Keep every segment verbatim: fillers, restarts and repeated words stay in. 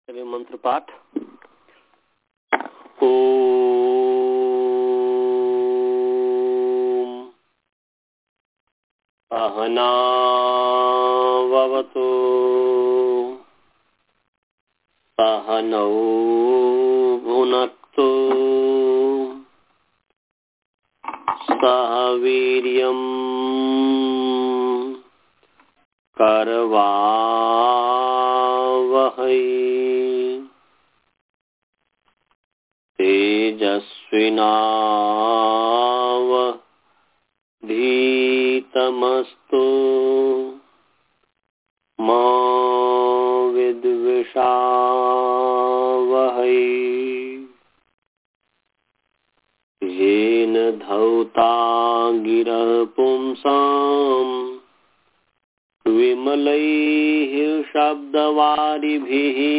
चलिए मंत्र पाठ। ओम सहनाववतु सहनौ भुनक्तु सह वीर्यं करवावहै तेजस्विनावधीतमस्तु मा विद्विषावहै। येन धौता गिरः पुंसाम् विमलैः शब्दवारिभिः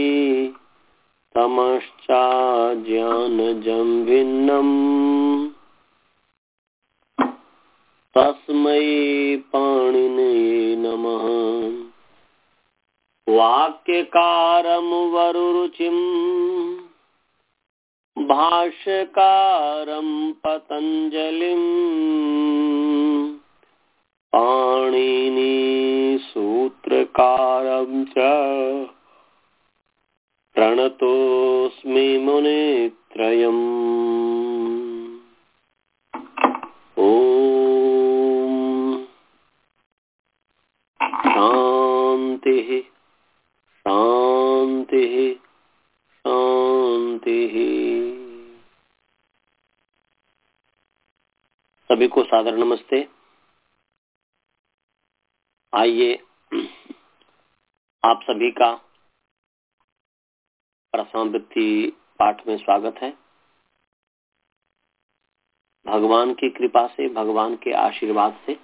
तमश्चाज्ञानजं भिन्नम् तस्मै पाणिनये नमः। वाक्यकारं वरुरुचिं भाष्यकारं पतञ्जलिं पाणिनि सूत्रकारं च प्रणतोऽस्मि मुनित्रयम्। ओम शांति शांति शांति। सभी को सादर नमस्ते। आइए आप सभी का प्रसंवृत्ति पाठ में स्वागत है। भगवान की कृपा से, भगवान के आशीर्वाद से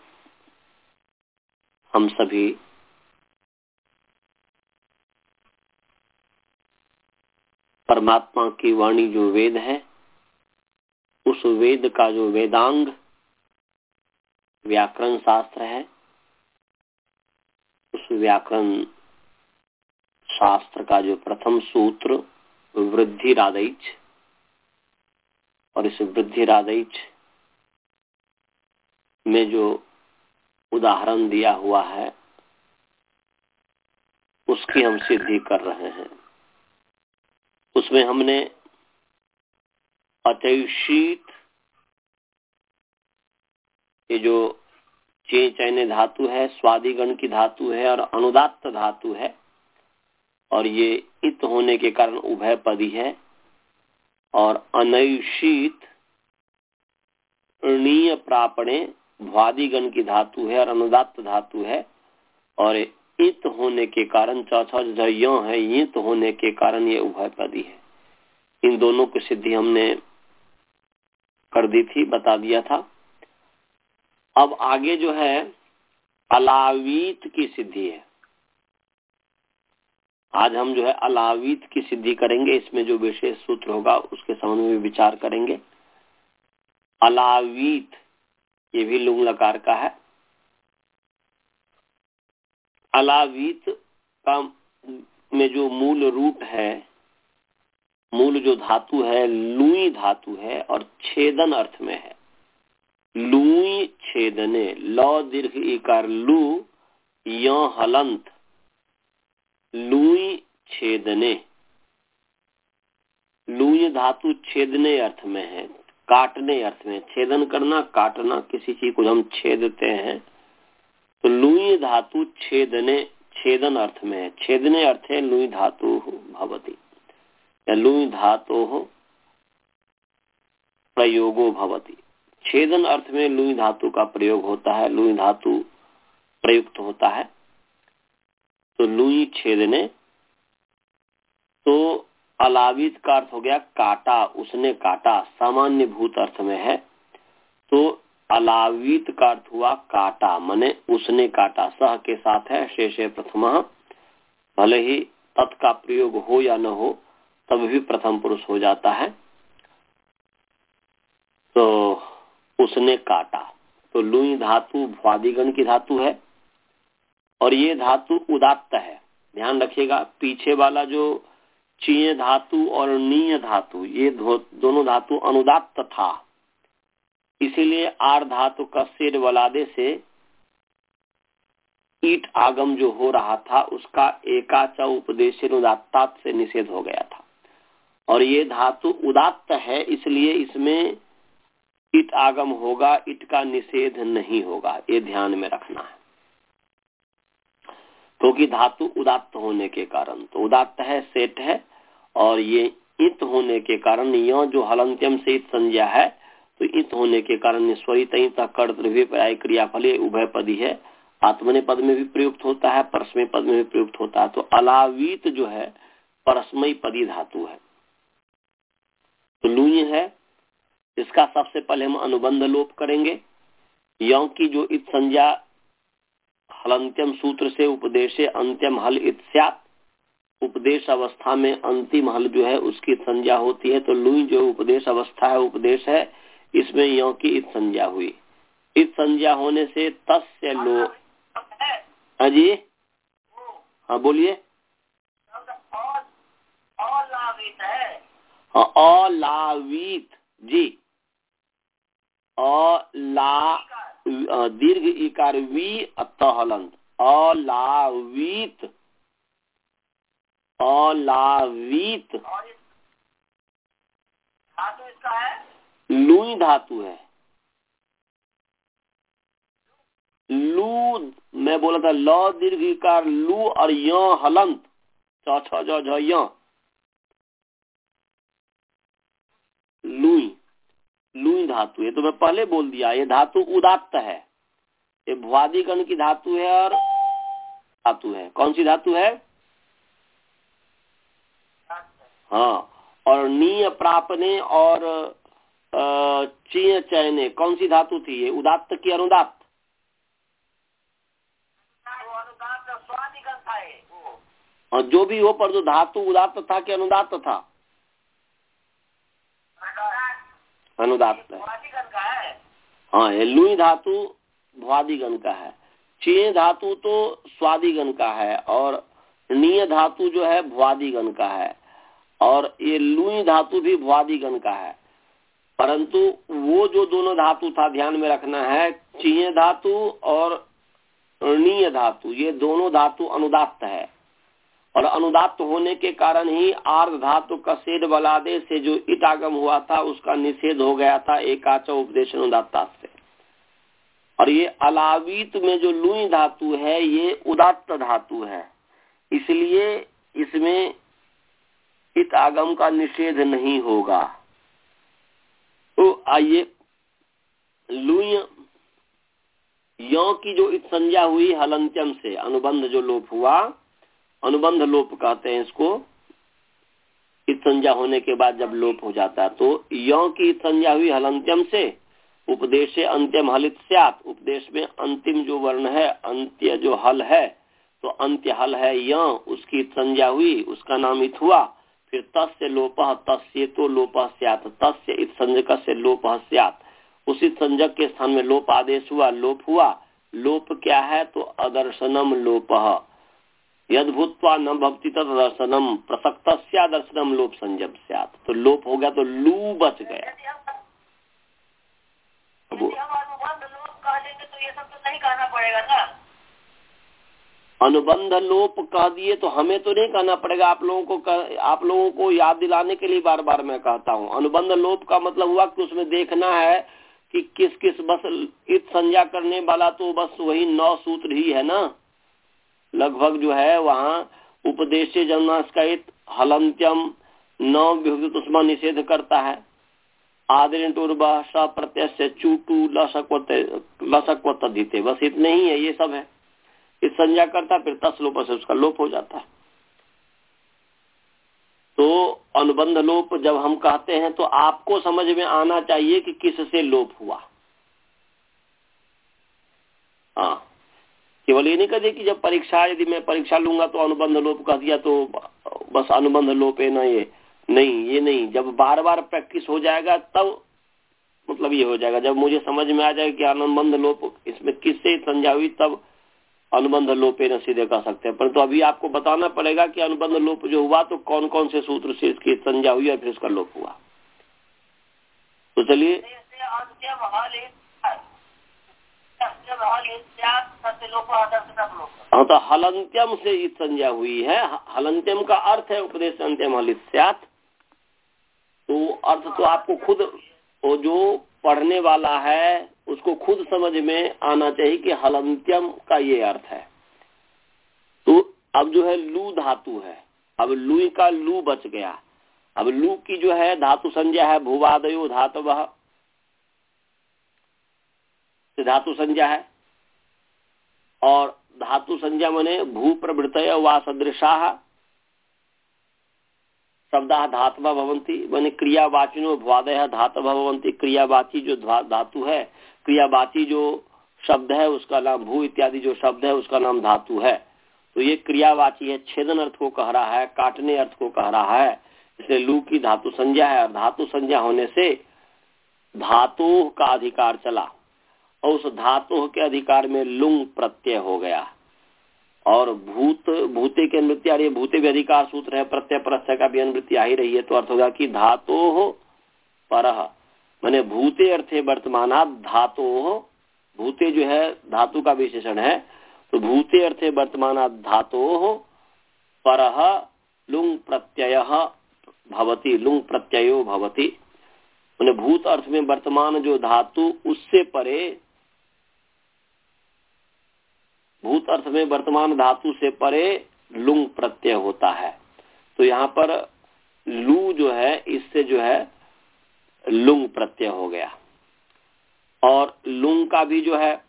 हम सभी परमात्मा की वाणी जो वेद है, उस वेद का जो वेदांग व्याकरण शास्त्र है, उस व्याकरण शास्त्र का जो प्रथम सूत्र वृद्धिरादैच, और इस वृद्धिरादैच में जो उदाहरण दिया हुआ है उसकी हम सिद्धि कर रहे हैं। उसमें हमने अतैषीत, ये जो चे चैने धातु है, स्वादिगण की धातु है और अनुदात्त धातु है, और ये इत होने के कारण उभय पदी है। और अनैषीत णीय प्रापणे भ्वादिगण की धातु है और अनुदात्त धातु है, और इत होने के कारण चौथा जो यो है, इत होने के कारण ये उभय पदी है। इन दोनों की सिद्धि हमने कर दी थी, बता दिया था। अब आगे जो है अलावीत की सिद्धि है। आज हम जो है अलावीत की सिद्धि करेंगे। इसमें जो विशेष सूत्र होगा उसके संबंध में विचार करेंगे। अलावीत ये भी लुंग लकार का है। अलावीत का में जो मूल रूप है, मूल जो धातु है लुई धातु है और छेदन अर्थ में है। लुई छेदने, लौ दीर्घ इकार लू य हलंत, लुई छेदने। लुई धातु छेदने अर्थ में है, काटने अर्थ में। छेदन करना, काटना, किसी चीज को हम छेदते हैं तो लुई धातु छेदने, छेदन अर्थ में है। छेदने अर्थ है लुई धातु भवति या लुई धातु प्रयोगो भवति। छेदन अर्थ में लुई धातु का प्रयोग होता है, लुई धातु प्रयुक्त होता है। तो लुई छेदने, तो अलावित का अर्थ हो गया काटा, उसने काटा, सामान्य भूत अर्थ में है। तो अलावित का अर्थ हुआ काटा, माने उसने काटा। सह के साथ है शेषे प्रथमा, भले ही तत् का प्रयोग हो या न हो तब भी प्रथम पुरुष हो जाता है। तो उसने काटा। तो लुई धातु भ्वादिगण की धातु है और ये धातु उदात्त है। ध्यान रखिएगा, पीछे वाला जो चीय धातु और नीय धातु ये दोनों धातु अनुदात्त था, इसीलिए आर धातु का सेड वलादे से ईट आगम जो हो रहा था उसका एकाचा उपदेश अनुदात्तात से निषेध हो गया था। और ये धातु उदात्त है, इसलिए इसमें ईट आगम होगा, ईट का निषेध नहीं होगा, ये ध्यान में रखना है। क्योंकि तो धातु उदात्त होने के कारण, तो उदात्त है सेठ है, और ये इत होने के कारण यह जो हलंत्यम से इत संज्ञा है, तो इत होने के कारण स्वरित कर्तृ पर्याय क्रियाफल उभय पदी है। आत्मने पद में भी प्रयुक्त होता है, परस्मय पद में भी प्रयुक्त होता है। तो अलावीत जो है परस्मय पदी धातु है, तो लूय है। इसका सबसे पहले हम अनुबंध लोप करेंगे। यों की जो इत संज्ञा हलंत्यम सूत्र से उपदेशे अंत्यम हल इत स्यात्, उपदेश अवस्था में अंतिम हल जो है उसकी संज्ञा होती है। तो लुई जो उपदेश अवस्था है, उपदेश है, इसमें यों की इत संज्ञा हुई। इत संज्ञा होने से तस्य लो। हाँ जी, हाँ बोलिए। हाँ अलावीत जी, अला दीर्घ इकार वी अतः हलंत, अलावीत, अलावीत धातु इसका है, लूई धातु है। लू मैं बोला था ल दीर्घ इकार लू और य हलंत च छ ज झ य, लूई लूई धातु है। तो मैं पहले बोल दिया ये धातु उदात्त है, ये भुआदि गण की धातु है और धातु है। कौन सी धातु है? हाँ, और नीय प्रापने और चीय चयने कौन सी धातु थी? ये उदात्त की अनुदात्त? और जो भी हो, पर जो धातु उदात्त था कि अनुदात्त था? अनुदात्त है। हाँ, ये लुई धातु भुआदिगण का है, चीय धातु तो स्वादिगण का है, और नीय धातु जो है भुआदिगण का है, और ये लुई धातु भी भुआदिगण का है। परंतु वो जो दोनों धातु था, ध्यान में रखना है, चीय धातु और नीय धातु, ये दोनों धातु अनुदात्त है। और अनुदात्त होने के कारण ही आर्ध धातु का सेड बलादे से जो इटागम हुआ था उसका निषेध हो गया था एकाचा उपदेश अनुदात्ता से। और ये अलावीत में जो लुई धातु है ये उदात्त धातु है, इसलिए इसमें इत आगम का निषेध नहीं होगा। तो आइए, लुई यों की जो इत संज्ञा हुई हलंत्यम से, अनुबंध जो लोप हुआ, अनुबंध लोप कहते हैं इसको। इत संज्ञा होने के बाद जब लोप हो जाता है, तो यों की इत संज्ञा हुई हलंत्यम से, उपदेशे अंत्यम हलित स्यात्, उपदेश में अंतिम जो वर्ण है, अंत्य जो हल है, तो अंत्य हल है यों, उसकी इत संज्ञा हुई, उसका नाम इत हुआ। फिर तस्य लोपः, तस्य तो लोपः स्यात्, तस्य इत संज्ञक से लोपः स्यात्, उसी संज्ञक के स्थान में लोप आदेश हुआ, लोप हुआ। लोप क्या है? तो अदर्शनम लोपः, यद भूत्वा न भवति तद दर्शनम, प्रसक्तस्या दर्शनम लोप संज्ञम स्यात्। तो लोप हो गया तो लू बच गया। यदि हम अनुबंध लोप कह देंगे तो ये सब तो नहीं कहना पड़ेगा ना? अनुबंध लोप कह दिए तो हमें तो नहीं कहना पड़ेगा, आप लोगों को कर, आप लोगों को याद दिलाने के लिए बार बार मैं कहता हूँ। अनुबंध लोप का मतलब हुआ कि उसमें देखना है कि किस किस, बस इत संज्ञा करने वाला तो बस वही नौ सूत्र ही है ना, लगभग जो है वहाँ उपदेशे जन्मास्कहित हलंत्यम नौ विभक्त उसमें निषेध करता है। आदरण टूर्बा स प्रत्यय से चूटू लसक तदिते, बस इतने ही है, ये सब है। इस संज्ञा करता फिर तस लोप से उसका लोप हो जाता है। तो अनुबंध लोप जब हम कहते हैं तो आपको समझ में आना चाहिए कि किससे लोप हुआ। हाँ, केवल ये नहीं कह दे कि जब परीक्षा, यदि मैं परीक्षा लूंगा तो अनुबंध लोप कह दिया तो बस अनुबंध लोप है ना, ये नहीं, ये नहीं। जब बार बार प्रैक्टिस हो जाएगा तब मतलब ये हो जाएगा, जब मुझे समझ में आ जाएगा कि अनुबंध लोप इसमें किससे संज्ञा हुई, तब अनुबंध लोपे न सीधे कह सकते हैं, परंतु तो अभी आपको बताना पड़ेगा कि अनुबंध लोप जो हुआ तो कौन कौन से सूत्र से इसकी संज्ञा हुई और फिर उसका लोप हुआ। तो चलिए, हाँ, तो हलंत्यम से इत संज्ञा हुई है। हलंत्यम का अर्थ है उपदेश अंत्यम हलिस्यात्। तो अर्थ तो आपको खुद, वो जो पढ़ने वाला है उसको खुद समझ में आना चाहिए कि हलंत्यम का ये अर्थ है। तो अब जो है लू धातु है, अब लू का लू बच गया। अब लू की जो है धातु संज्ञा है भूवादयो धातवः, धातु संज्ञा है। और धातु संज्ञा माने भू प्रवृत्तय वा सदृशाः शब्दाः धातवः भवन्ति, माने क्रियावाचिनो भ्वादयः धातवः भवन्ति। क्रियावाची जो धातु है, क्रियावाची जो शब्द है उसका नाम भू इत्यादि जो शब्द है उसका नाम धातु है। तो ये क्रियावाची है, छेदन अर्थ को कह रहा है, काटने अर्थ को कह रहा है, इसलिए लू की धातु संज्ञा है। और धातु संज्ञा होने से धातु का अधिकार चला और उस धातु के अधिकार में लुंग प्रत्यय हो गया। और भूत भूते के अनुवृत्ति, भूते भी अधिकार सूत्र है, प्रत्यय प्रत्यय का भी अनुवृत्ति आ ही रही है। तो अर्थ होगा कि धातु परः, माने भूते अर्थे वर्तमानात् धातु, भूते जो है धातु का विशेषण है, तो भूते अर्थे वर्तमानात् धातु परः लुंग प्रत्ययः भवति, लुंग प्रत्ययो भवति। माने भूत अर्थ में वर्तमान जो धातु उससे परे, भूत अर्थ में वर्तमान धातु से परे लुंग प्रत्यय होता है। तो यहाँ पर लू जो है इससे जो है लुंग प्रत्यय हो गया। और लुंग का भी जो है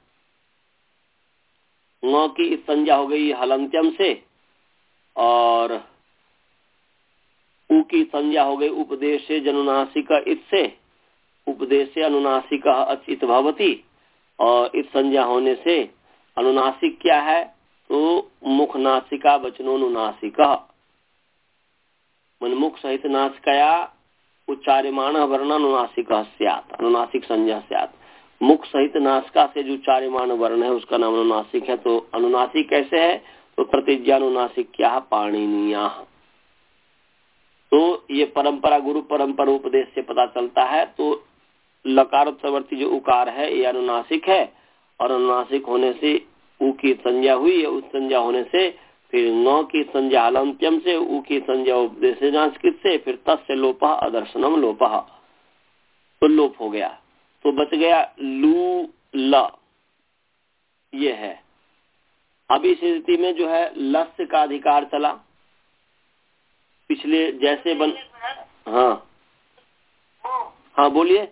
न की संज्ञा हो गई हलंत्यम से, और उ की संज्ञा हो गई उपदेश से जनुनासिक इत से, उपदेश से अनुनासिक अचित भवति। और इस संज्ञा होने से अनुनासिक क्या है, तो मुख नासिका वचनोनुनासिक, मन मुख सहित नासिकया उच्चार्यमाण वर्ण अनुनासिक स्यात्, अनुनासिक संज्ञा स्यात्। मुख सहित नासिका से जो उच्चार्यमाण वर्ण है उसका नाम अनुनासिक है। तो अनुनासिक कैसे है, तो प्रतिज्ञानुनासिक क्या पाणिनीया। तो ये परंपरा गुरु परंपरा उपदेश से पता चलता है। तो लकारोत्तरवर्ती जो उकार है ये अनुनासिक है, और अनुनासिक होने से उ की संज्ञा हुई है, उस संज्ञा होने से फिर न की संज्ञा हलंत्यम से, उ की संज्ञा उपदेशनास्कृत से, फिर तस्य लोपः अदर्शनम लोपः, तो लोप हो गया। तो बच गया लू ल, ये है। अब इस स्थिति में जो है लस्य का अधिकार चला, पिछले जैसे बन, हाँ हाँ बोलिए।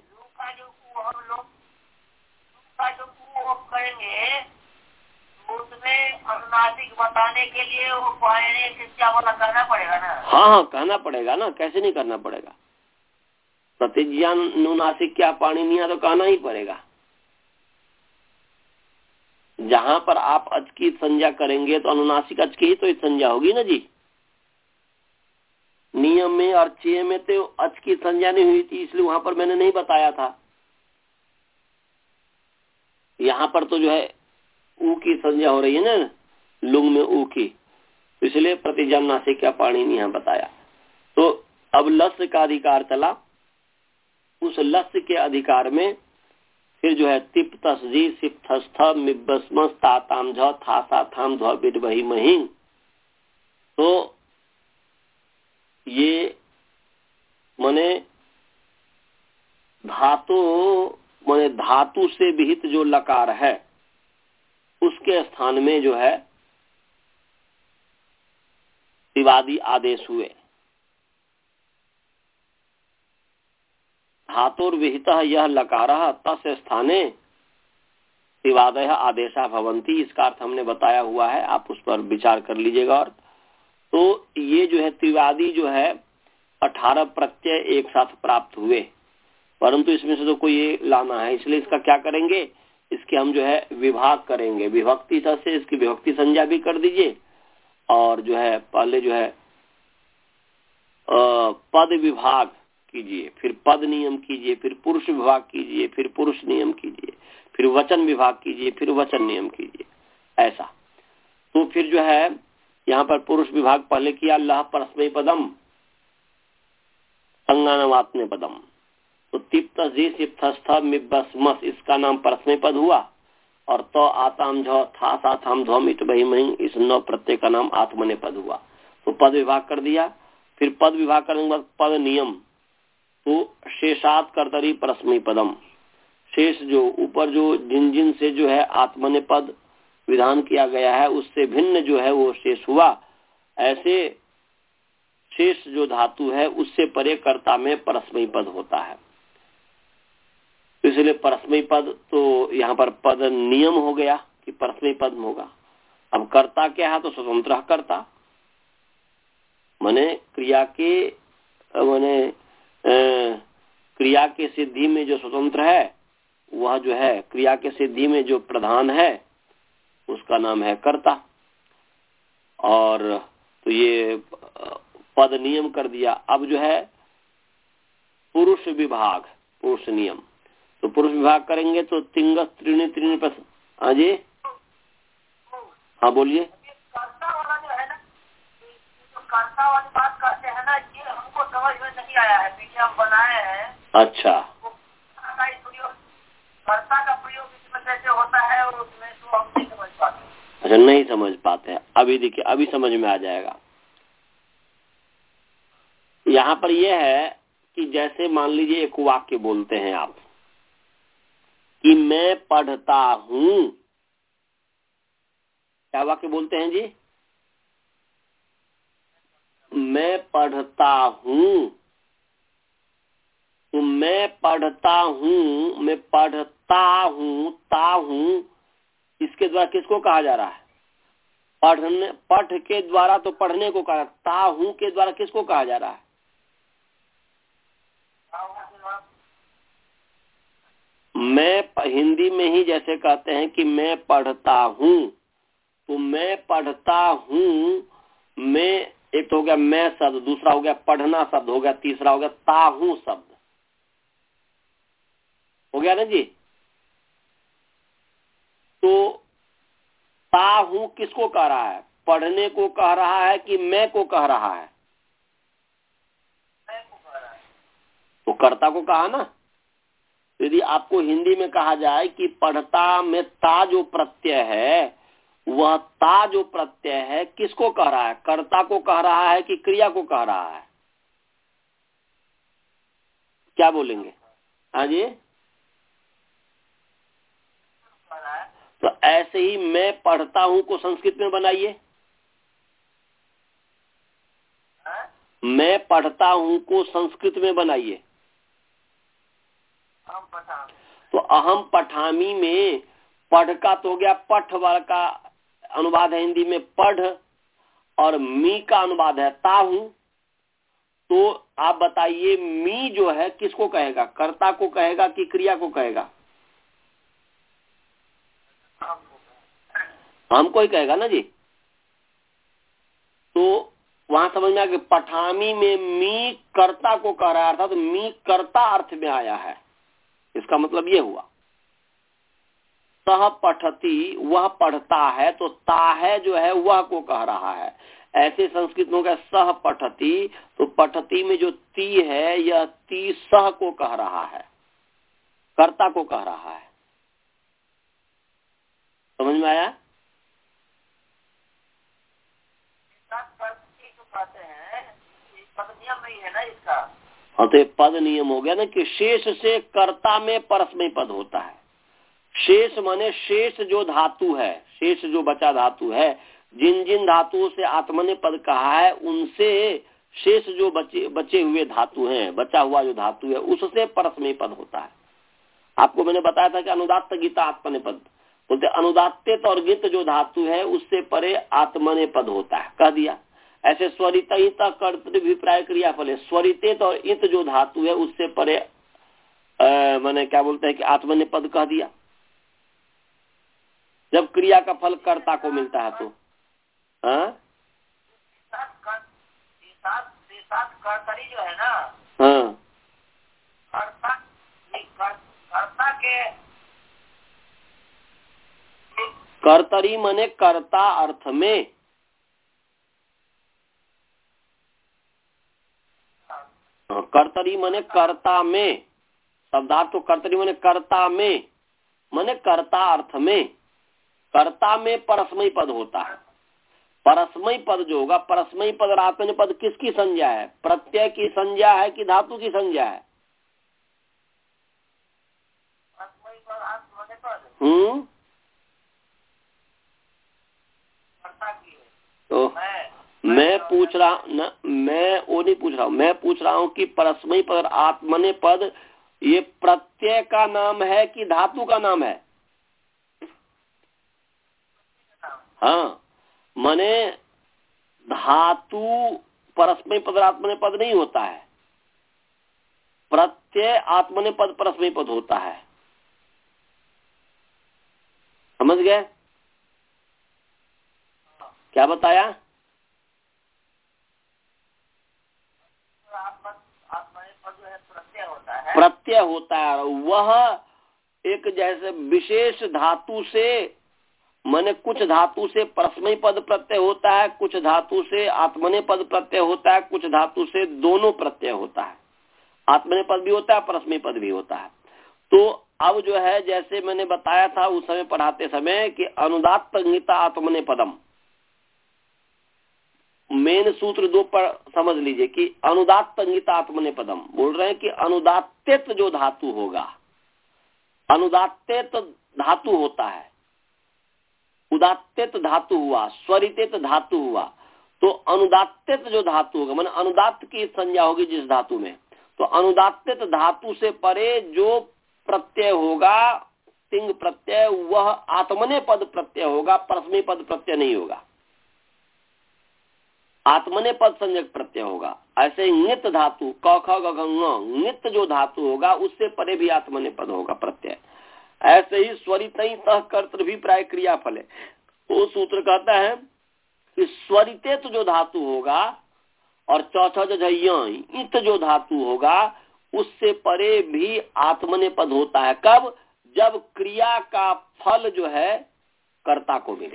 करेंगे उसमें अनुनासिक बताने के लिए वो पाणिनीय शिक्षा वाला करना पड़ेगा ना। हाँ हाँ कहना पड़ेगा ना, कैसे नहीं करना पड़ेगा। प्रतिज्ञानुनासिक क्या पाणिनीय तो कहना ही पड़ेगा। जहाँ पर आप अच की संज्ञा करेंगे तो अनुनासिक अच की ही तो संज्ञा होगी ना जी। नियम में और चेय में तो अच की संज्ञा नहीं हुई थी, इसलिए वहां पर मैंने नहीं बताया था। यहाँ पर तो जो है ऊ की संज्ञा हो रही है ना, लुंग में ऊ की, तो इसलिए प्रतिज्ञानुनासिक क्या पाणिनीय यहाँ बताया। तो अब लस्य का अधिकार चला, उस लस्य के अधिकार में फिर जो है तिप तस्जी सिप थस्थ मिब्बस्म ताताम झ था सा थाम ध्व बिड वही महीन। तो ये माने धातु माने धातु से विहित जो लकार है उसके स्थान में जो है तिवादी आदेश हुए। धातुर विहितः यह लकारः तस्य स्थाने तिवादयः आदेशा भवन्ति, इसका अर्थ हमने बताया हुआ है, आप उस पर विचार कर लीजिएगा। और तो ये जो है तिवादी जो है अठारह प्रत्यय एक साथ प्राप्त हुए, परंतु इसमें से तो कोई ये लाना है, इसलिए इसका क्या करेंगे, इसके हम जो है विभाग करेंगे। विभक्ति से इसकी विभक्ति संज्ञा भी कर दीजिए, और जो है पहले जो है आ, पद विभाग कीजिए, फिर पद नियम कीजिए, फिर पुरुष विभाग कीजिए, फिर पुरुष नियम कीजिए, फिर वचन विभाग कीजिए, फिर वचन नियम कीजिए, ऐसा। तो फिर जो है यहाँ पर पुरुष विभाग पहले किया, लह परस्मै पदम संज्ञानमात्म्य पदम, तो तिप्त जिप्तस्थ इसका नाम परस्मै पद हुआ, और तो आताम झ था साथाम ध्वम इट बही मही इस नौ प्रत्यय का नाम आत्मने पद हुआ। तो पद विभाग कर दिया। फिर पद विभाग करने के बाद पद नियम, तो शेषात कर्तरी परस्मै पदम, शेष जो ऊपर जो जिन जिन से जो है आत्मने पद विधान किया गया है उससे भिन्न जो है वो शेष हुआ। ऐसे शेष जो धातु है उससे परे कर्ता में परस्मै पद होता है, इसलिए परस्मै पद तो यहाँ पर पद नियम हो गया कि परस्मै पद होगा। अब कर्ता क्या है, तो स्वतंत्र कर्ता, माने क्रिया के माने क्रिया के सिद्धि में जो स्वतंत्र है वह जो है क्रिया के सिद्धि में जो प्रधान है उसका नाम है कर्ता। और तो ये पद नियम कर दिया। अब जो है पुरुष विभाग, पुरुष नियम, तो पुरुष विभाग करेंगे तो तिंगस त्रीणी त्रीणी पर। हाँ जी, हाँ बोलिए। कर्ता वाला जो है ना, जो कर्ता वाली बात करते हैं ना, ये हमको समझ में नहीं आया है, पीछे हम बनाए हैं। अच्छा, कर्ता का प्रयोग इसमें कैसे होता है और उसमें तो हम नहीं समझ पाते। अच्छा, नहीं समझ पाते हैं। अभी देखिए, अभी समझ में आ जाएगा। यहाँ पर यह है कि जैसे मान लीजिए एक वाक्य बोलते हैं आप कि मैं पढ़ता हूँ, क्या वाक्य बोलते हैं जी? मैं पढ़ता हूँ, तो मैं पढ़ता हूँ, मैं पढ़ता हूँ, ता हूँ, इसके द्वारा किसको कहा जा रहा है? पढ़ने, पढ़ के द्वारा तो पढ़ने को कहा, ता हूँ के द्वारा किसको कहा जा रहा है? मैं हिंदी में ही जैसे कहते हैं कि मैं पढ़ता हूँ, तो मैं पढ़ता हूँ, मैं एक तो हो गया मैं शब्द, दूसरा हो गया पढ़ना शब्द हो गया, तीसरा हो गया ता हूँ शब्द हो गया ना जी। तो ता हूँ किसको कह रहा है? पढ़ने को कह रहा है कि मैं को कह रहा है? मैं को कह रहा है। तो कर्ता को कहा ना। यदि आपको हिंदी में कहा जाए कि पढ़ता में ता जो प्रत्यय है, वह ता जो प्रत्यय है किसको कह रहा है? कर्ता को कह रहा है कि क्रिया को कह रहा है? क्या बोलेंगे? हाँ जी। तो ऐसे ही मैं पढ़ता हूँ को संस्कृत में बनाइए। मैं पढ़ता हूँ को संस्कृत में बनाइए। तो अहम पठामी में पढ़ का तो हो गया, पठ वाला का अनुवाद है हिंदी में पढ़, और मी का अनुवाद है ता हूँ। तो आप बताइए मी जो है किसको कहेगा? कर्ता को कहेगा कि क्रिया को कहेगा? हमको ही कहेगा ना जी। तो वहां समझ में आ गया, पठामी में मी कर्ता को कह रहा था, तो मी कर्ता अर्थ में आया है। इसका मतलब ये हुआ सह पठती, वह पढ़ता है, तो ता है जो है वह को कह रहा है। ऐसे संस्कृत में होगा सह पठती, तो पठती में जो ती है यह ती सह को कह रहा है, कर्ता को कह रहा है। समझ में आया? पद नियम नहीं है ना इसका। हाँ, तो ये पद नियम हो गया ना कि शेष से कर्ता में परस्मै पद होता है। शेष माने शेष जो धातु है, शेष जो बचा धातु है, जिन जिन धातुओं से आत्मने पद कहा है उनसे शेष जो बचे बचे हुए धातु हैं, बचा हुआ जो धातु है उससे परस्मै पद होता है। आपको मैंने बताया था कि अनुदात्त गीता आत्मने पद बोलते, अनुदात्त और गीत जो धातु है उससे परे आत्मने पद होता है, कह दिया। ऐसे स्वरित कर्तृभिप्राय क्रिया फल, स्वरित और इत जो धातु है उससे परे मैंने क्या बोलते हैं कि आत्मने पद कह दिया। जब क्रिया का फल कर्ता को मिलता है तो हाँ कर्तरी जो है ना, हाँ कर्ता कर्ता के कर्तरी मने कर्ता अर्थ में, कर्तरी मने कर्ता में, शब्दार्थ तो कर्तरी मने कर्ता में, मने कर्ता अर्थ में। कर्ता में परस्मयी पद होता है। परस्मयी पद जो होगा, परस्मयी पद और आत्मनेपद पद किसकी संज्ञा है? प्रत्यय की संज्ञा है कि धातु की संज्ञा है? हम्म तो मैं पूछ रहा न, मैं वो नहीं पूछ रहा हूँ, मैं पूछ रहा हूँ कि परस्मयी पद और आत्मने पद ये प्रत्यय का नाम है कि धातु का नाम है? हाँ, माने धातु परस्मयी पद और आत्मने पद नहीं होता है, प्रत्यय आत्मने पद परस्मयी पद होता है। समझ गए? क्या बताया? प्रत्यय होता है, वह एक जैसे विशेष धातु से, माने कुछ धातु से परस्मयी पद प्रत्यय होता है, कुछ धातु से आत्मने पद प्रत्यय होता है, कुछ धातु से दोनों प्रत्यय होता है। आत्मने पद भी होता है, परस्मयी पद भी होता है। तो अब जो है, जैसे मैंने बताया था उस समय पढ़ाते समय कि अनुदात्त संहिता आत्मने पदम, मेन सूत्र दो पर समझ लीजिए कि अनुदात्त संहिता आत्मने पदम बोल रहे हैं कि अनुदात्तित जो धातु होगा, अनुदात्तित धातु होता है, उदात्तित धातु हुआ, स्वरितित धातु हुआ, तो अनुदात्तित जो धातु होगा, माने अनुदात्त की संज्ञा होगी जिस धातु में, तो अनुदात्तित धातु से परे जो प्रत्यय होगा, तिंग प्रत्यय, वह आत्मने पद प्रत्यय होगा, परस्मयी पद प्रत्यय नहीं होगा, आत्मने पद संज्ञक प्रत्यय होगा। ऐसे ही नित धातु क ख ग घ ङ, नित जो धातु होगा उससे परे भी आत्मने पद होगा प्रत्यय। ऐसे ही स्वरितई तह कर्तृ भी प्राय क्रिया फल है। वो सूत्र कहता है कि स्वरितेत जो धातु होगा और चौथा जो इत जो धातु होगा उससे परे भी आत्मने पद होता है। कब? जब क्रिया का फल जो है कर्ता को मिले।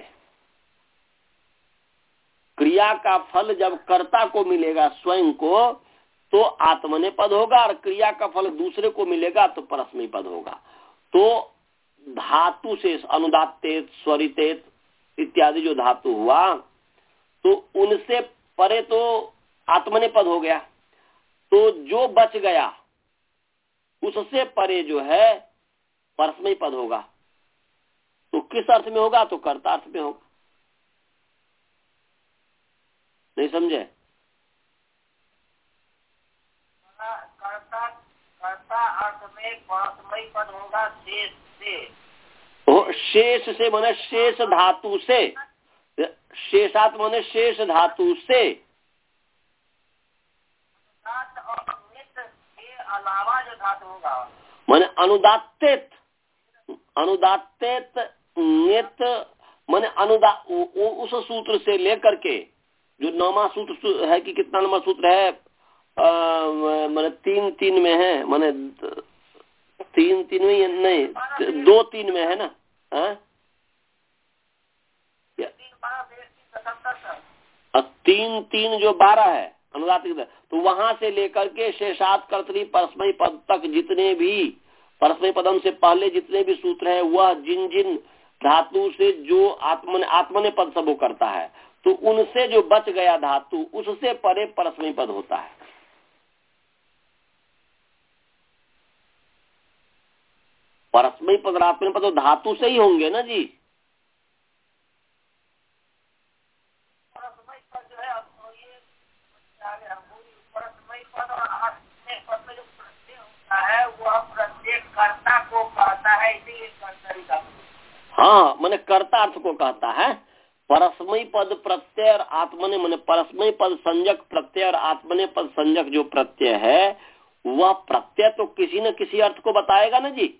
क्रिया का फल जब कर्ता को मिलेगा स्वयं को तो आत्मने पद होगा, और क्रिया का फल दूसरे को मिलेगा तो परस्मयी पद होगा। तो धातु से अनुदात्तेत, स्वरितेत इत्यादि जो धातु हुआ तो उनसे परे तो आत्मने पद हो गया, तो जो बच गया उससे परे जो है परस्मयी पद होगा। तो किस अर्थ में होगा? तो कर्ता अर्थ में होगा। नहीं समझे? कर्ता कर्ता अर्थ में परस्मयी पद होगा शेष से। ओ, शेष से माने शेष धातु से, शेषात माने शेष धातु से, और नित के अलावा जो धातु होगा माने अनुदात्तित, अनुदात्तित नित माने अनुदा उस सूत्र से लेकर के जो नौवां सूत्र है कि कितना नंबर सूत्र है, माने तीन तीन में है, माने तीन तीन में नहीं, दो तीन में है ना, हाँ तीन तीन जो बारह है अनुदात्तिक, तो वहां से लेकर के शेषात कर्तरी परस्मयी पद तक जितने भी परस्मयी पदम से पहले जितने भी सूत्र है, वह जिन जिन धातु से जो आत्मने आत्मने पद सब वो करता है, तो उनसे जो बच गया धातु उससे परे परस्मयी पद होता है। परस्मयी पद आत्मने पद तो धातु से ही होंगे ना जी। परस्मयी पद जो है ये परस्मयी पद और आत्मने पद में जो प्रत्यय होता है वह प्रत्यय कर्ता को कहता है, इसीलिए कर्तरी का। हाँ, माने कर्ता अर्थ को कहता है। परस्मयी पद प्रत्यय और आत्मने माने परस्मयी पद संज्ञक प्रत्यय और आत्मने पद संज्ञक जो प्रत्यय है वह प्रत्यय तो किसी न किसी अर्थ को बताएगा ना जी।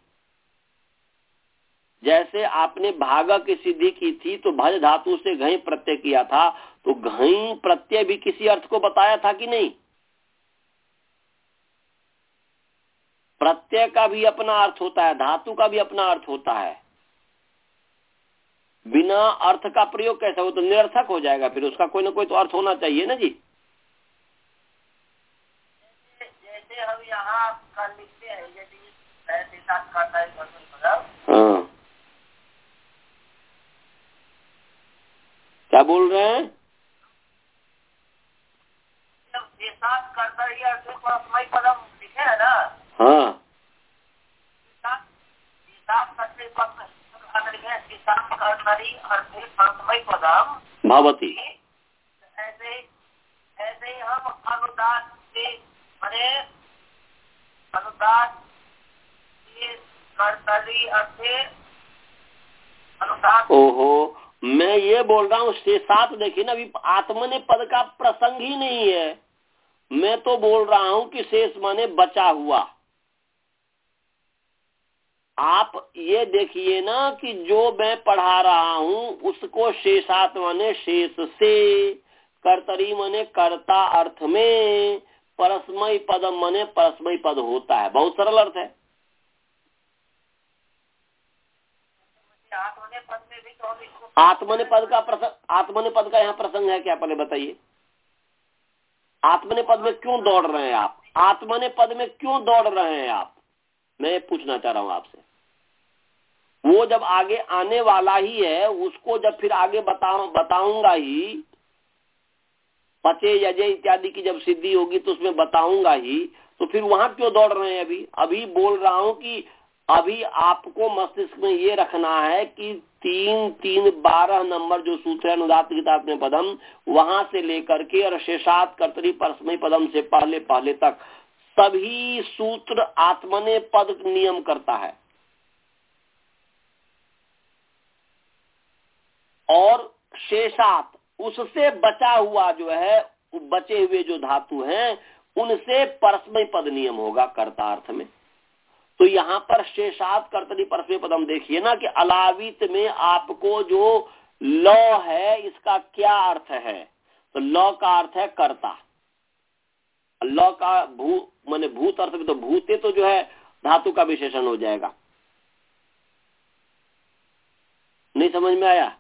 जैसे आपने भागा की सिद्धि की थी तो भज धातु से घई प्रत्यय किया था, तो घई प्रत्यय भी किसी अर्थ को बताया था कि नहीं? प्रत्यय का भी अपना अर्थ होता है, धातु का भी अपना अर्थ होता है। बिना अर्थ का प्रयोग कैसे, वो तो निरर्थक हो जाएगा, फिर उसका कोई ना कोई तो अर्थ होना चाहिए ना जी। जैसे हम यहाँ कर लिखते हैं यदि ऐसे साथ खाता है मतलब, हाँ क्या बोल रहे हैं? साथ करता है परस्मय पदम लिखे है ना। हाँ पदम भवती, ऐसे ऐसे ही हम अनुदात से बने अनुदात कर्तरी अर्थे अनुदात। ओहो, मैं ये बोल रहा हूँ शेषात देखिए ना, अभी आत्मने पद का प्रसंग ही नहीं है। मैं तो बोल रहा हूँ कि शेष माने बचा हुआ। आप ये देखिए ना कि जो मैं पढ़ा रहा हूँ उसको शेषात माने शेष से, कर्तरी माने कर्ता अर्थ में, परस्मय पदम माने परस्मय पद होता है। बहुत सरल अर्थ है। आत्मने पद में भी तो आत्मने पद का प्रसंग, आत्मने पद का यहाँ प्रसंग है क्या, पहले बताइए। आत्मने पद में क्यों दौड़ रहे हैं आप? आत्मने पद में क्यों दौड़ रहे हैं आप? मैं पूछना चाह रहा हूँ आपसे। वो जब आगे आने वाला ही है, उसको जब फिर आगे बताऊं बताऊंगा ही, पचे यजे इत्यादि की जब सिद्धि होगी तो उसमें बताऊंगा ही, तो फिर वहां क्यों दौड़ रहे हैं? अभी अभी बोल रहा हूं कि अभी आपको मस्तिष्क में ये रखना है कि तीन तीन बारह नंबर जो सूत्र है अनुदात किताब में पदम, वहां से लेकर के और शेषात कर्तरी परस्मय पदम से पहले पहले तक सभी सूत्र आत्मने पद नियम करता है। और शेषात उससे बचा हुआ जो है, बचे हुए जो धातु हैं उनसे परस्मय पद नियम होगा कर्तार्थ में। तो यहाँ पर शेषात कर्तरी परस्मय पदम देखिए ना कि अलावित में आपको जो ल है इसका क्या अर्थ है? तो ल का अर्थ है कर्ता। ल का भू माने भूत अर्थ में, तो भूते तो जो है धातु का विशेषण हो जाएगा। नहीं समझ में आया?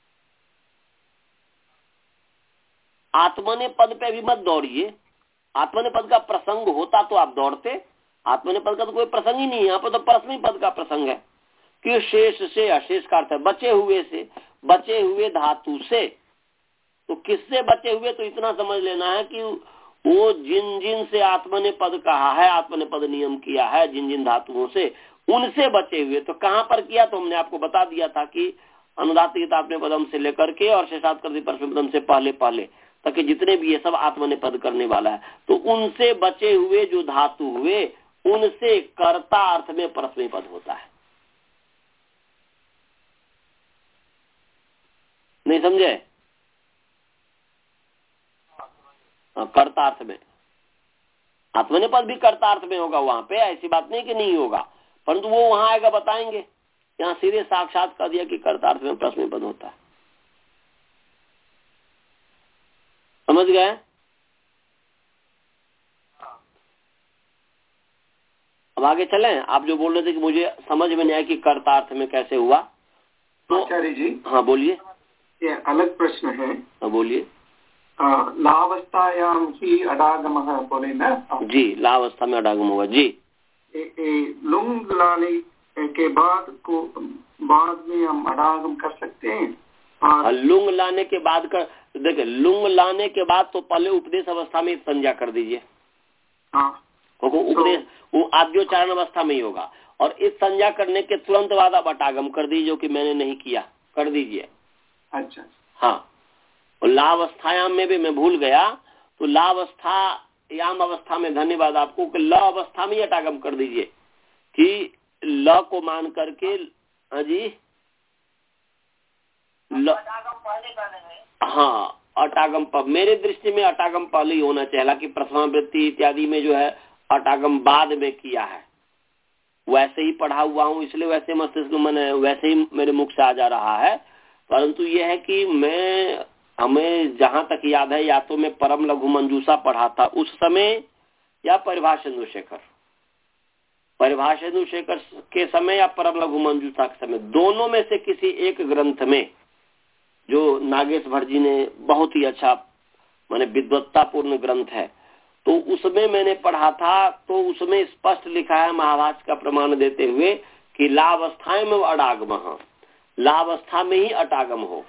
आत्मने पद पे भी मत दौड़िए। आत्मने पद का प्रसंग होता तो आप दौड़ते। आत्मने पद का तो कोई प्रसंग ही नहीं है, यहाँ पर तो परस्मय पद का प्रसंग है कि शेष से, अशेष का अर्थ है बचे हुए से, बचे हुए धातु से। तो किससे बचे हुए? तो इतना समझ लेना है कि वो जिन जिन से आत्मने पद कहा है, आत्मने पद नियम किया है, जिन जिन धातुओं से, उनसे बचे हुए। तो कहाँ पर किया? तो हमने आपको बता दिया था कि अनुदात किताब पदम से लेकर के और शेषात कर्तरी परस्मय पदम से पहले पहले ताकि जितने भी ये सब आत्मने पद करने वाला है, तो उनसे बचे हुए जो धातु हुए उनसे कर्ता अर्थ में परस्मय पद होता है। नहीं समझे? कर्ता अर्थ में, आत्मने पद भी कर्ता अर्थ में होगा वहां पे, ऐसी बात नहीं कि नहीं होगा, परंतु वो वहां आएगा बताएंगे। यहाँ सीधे साक्षात कर दिया कि कर्ता अर्थ में परस्मय पद होता है। समझ गए? अब आगे चलें। आप जो बोल रहे थे कि मुझे समझ में नहीं आया कि कर्तार्थ में कैसे हुआ, तो आचार्य जी हाँ बोलिए। ये अलग प्रश्न है। हाँ बोलिए। लावस्थायाम ही अडागम बोले ना जी, लावस्था में अडागम होगा जी। ए, ए, लुंग लाने के बाद को बाद में हम अडागम कर सकते हैं। और लुंग लाने के बाद कर देखिए, लुंग लाने के बाद तो पहले उपदेश अवस्था में संज्ञा कर दीजिए। हाँ, क्योंकि उपदेश वो आद्योच्चारण अवस्था में ही होगा, और इस संज्ञा करने के तुरंत बाद आप अटागम कर दीजिए कि मैंने नहीं किया, कर दीजिए। अच्छा हाँ, और लावस्थायाम में भी मैं भूल गया, तो लावस्थायाम अवस्था में धन्यवाद आपको कि ल अवस्था में अटागम कर दीजिए कि ल को मान करके। हाँ जी, ल हाँ अटागम पर, मेरे दृष्टि में अटागम पहले ही होना चाहिए, हालांकि प्रथमावृत्ति इत्यादि में जो है अटागम बाद में किया है। वैसे ही पढ़ा हुआ हूँ इसलिए वैसे मस्तिष्क मैंने वैसे ही मेरे मुख से आ जा रहा है, परंतु यह है कि मैं हमें जहां तक याद है या तो मैं परम लघु मंजूषा पढ़ा था उस समय या परिभाष चंद्रशेखर, परिभाषेंदु शेखर के समय या परम लघु मंजूषा के समय, दोनों में से किसी एक ग्रंथ में, जो नागेश भट्ट जी ने बहुत ही अच्छा माने विद्वत्तापूर्ण ग्रंथ है, तो उसमें मैंने पढ़ा था, तो उसमें स्पष्ट लिखा है महाभाष्य का प्रमाण देते हुए कि लावस्थाएं में अडागम, लावस्था में ही अटागम हो।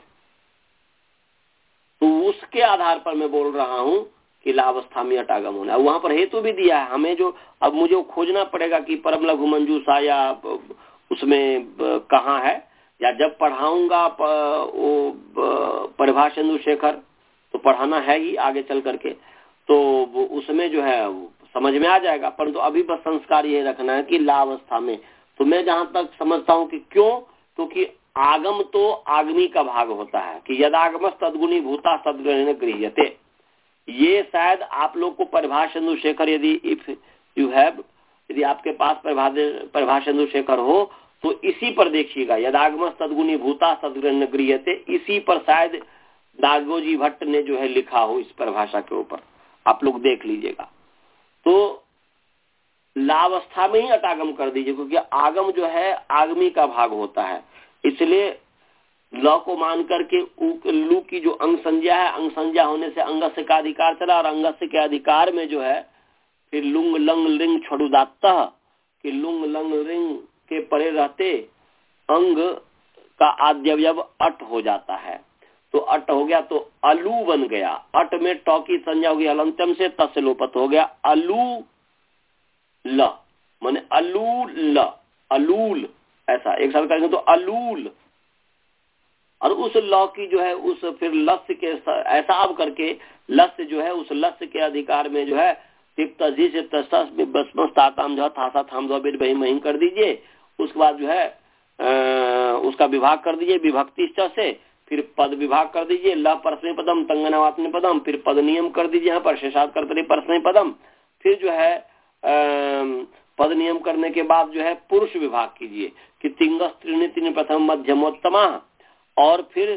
तो उसके आधार पर मैं बोल रहा हूं कि लावस्था में अटागम होना। वहां पर हेतु भी दिया है हमें, जो अब मुझे खोजना पड़ेगा कि परम लघु मंजूषा या उसमें कहाँ है, या जब पढ़ाऊंगा वो परिभाषेंदु शेखर तो पढ़ाना है ही आगे चल करके, तो उसमें जो है समझ में आ जाएगा। परंतु तो अभी बस संस्कार ये रखना है कि लावस्था में। तो मैं जहां तक समझता हूं कि क्यों, क्योंकि तो आगम तो आगमी का भाग होता है कि यदागम तद्गुणी भूता सदग्रहण गृह्यते। ये शायद आप लोग को परिभाषेंदु शेखर, यदि इफ यू हैव, यदि आपके पास परिभाषेंदु शेखर हो तो इसी पर देखिएगा, यदागम तद्गुणी भूता सदग्रहण गृह्यते, इसी पर शायद दागोजी भट्ट ने जो है लिखा हो इस परिभाषा के ऊपर, आप लोग देख लीजिएगा। तो लावस्था में ही अटागम कर दीजिए, क्योंकि आगम जो है आगमी का भाग होता है। इसलिए ल को मान करके लू की जो अंग संज्ञा है, अंग संज्ञा होने से अंगस्य का अधिकार चला, और अंगस्य के अधिकार में जो है फिर लुंग लंग लिंग छुदात्ता कि लुंग लंग लिंग के परे रहते अंग का आद्यवयव अट हो जाता है। तो अट हो गया तो अलू बन गया, अट में टॉ की संज्ञा होगी हलंत्यम से, तस् से लोपत हो गया अलू ल, माने अलूल, अलूल, ऐसा एक साथ करेंगे तो अलूल। और उस लौ की जो है उस फिर लस्य के ऐसा अब करके लस्य जो है उस लस्य के अधिकार में जो है तिप्तजी से तस्तस में बसमस्ताताम जो थासा थाम दो बेट महीन कर दीजिए। उसके बाद जो है आ, उसका विभाग कर दीजिए विभक्ति से, फिर पद विभाग कर दीजिए ल परस्मय पदम तंगनावात्मय पदम, फिर पद नियम कर दीजिए यहाँ पर शेषात कर्तरी परस्मय पदम, फिर जो है आ, पद नियम करने के बाद जो है पुरुष विभाग कीजिए कि तिंगस त्रिणी तीन प्रथम मध्यमोत्तमा, और फिर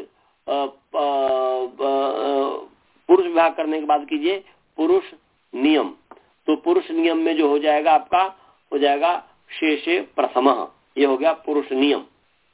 पुरुष विभाग करने के बाद कीजिए पुरुष नियम। तो पुरुष नियम में जो हो जाएगा आपका हो जाएगा शेषे प्रथमः, ये हो गया पुरुष नियम।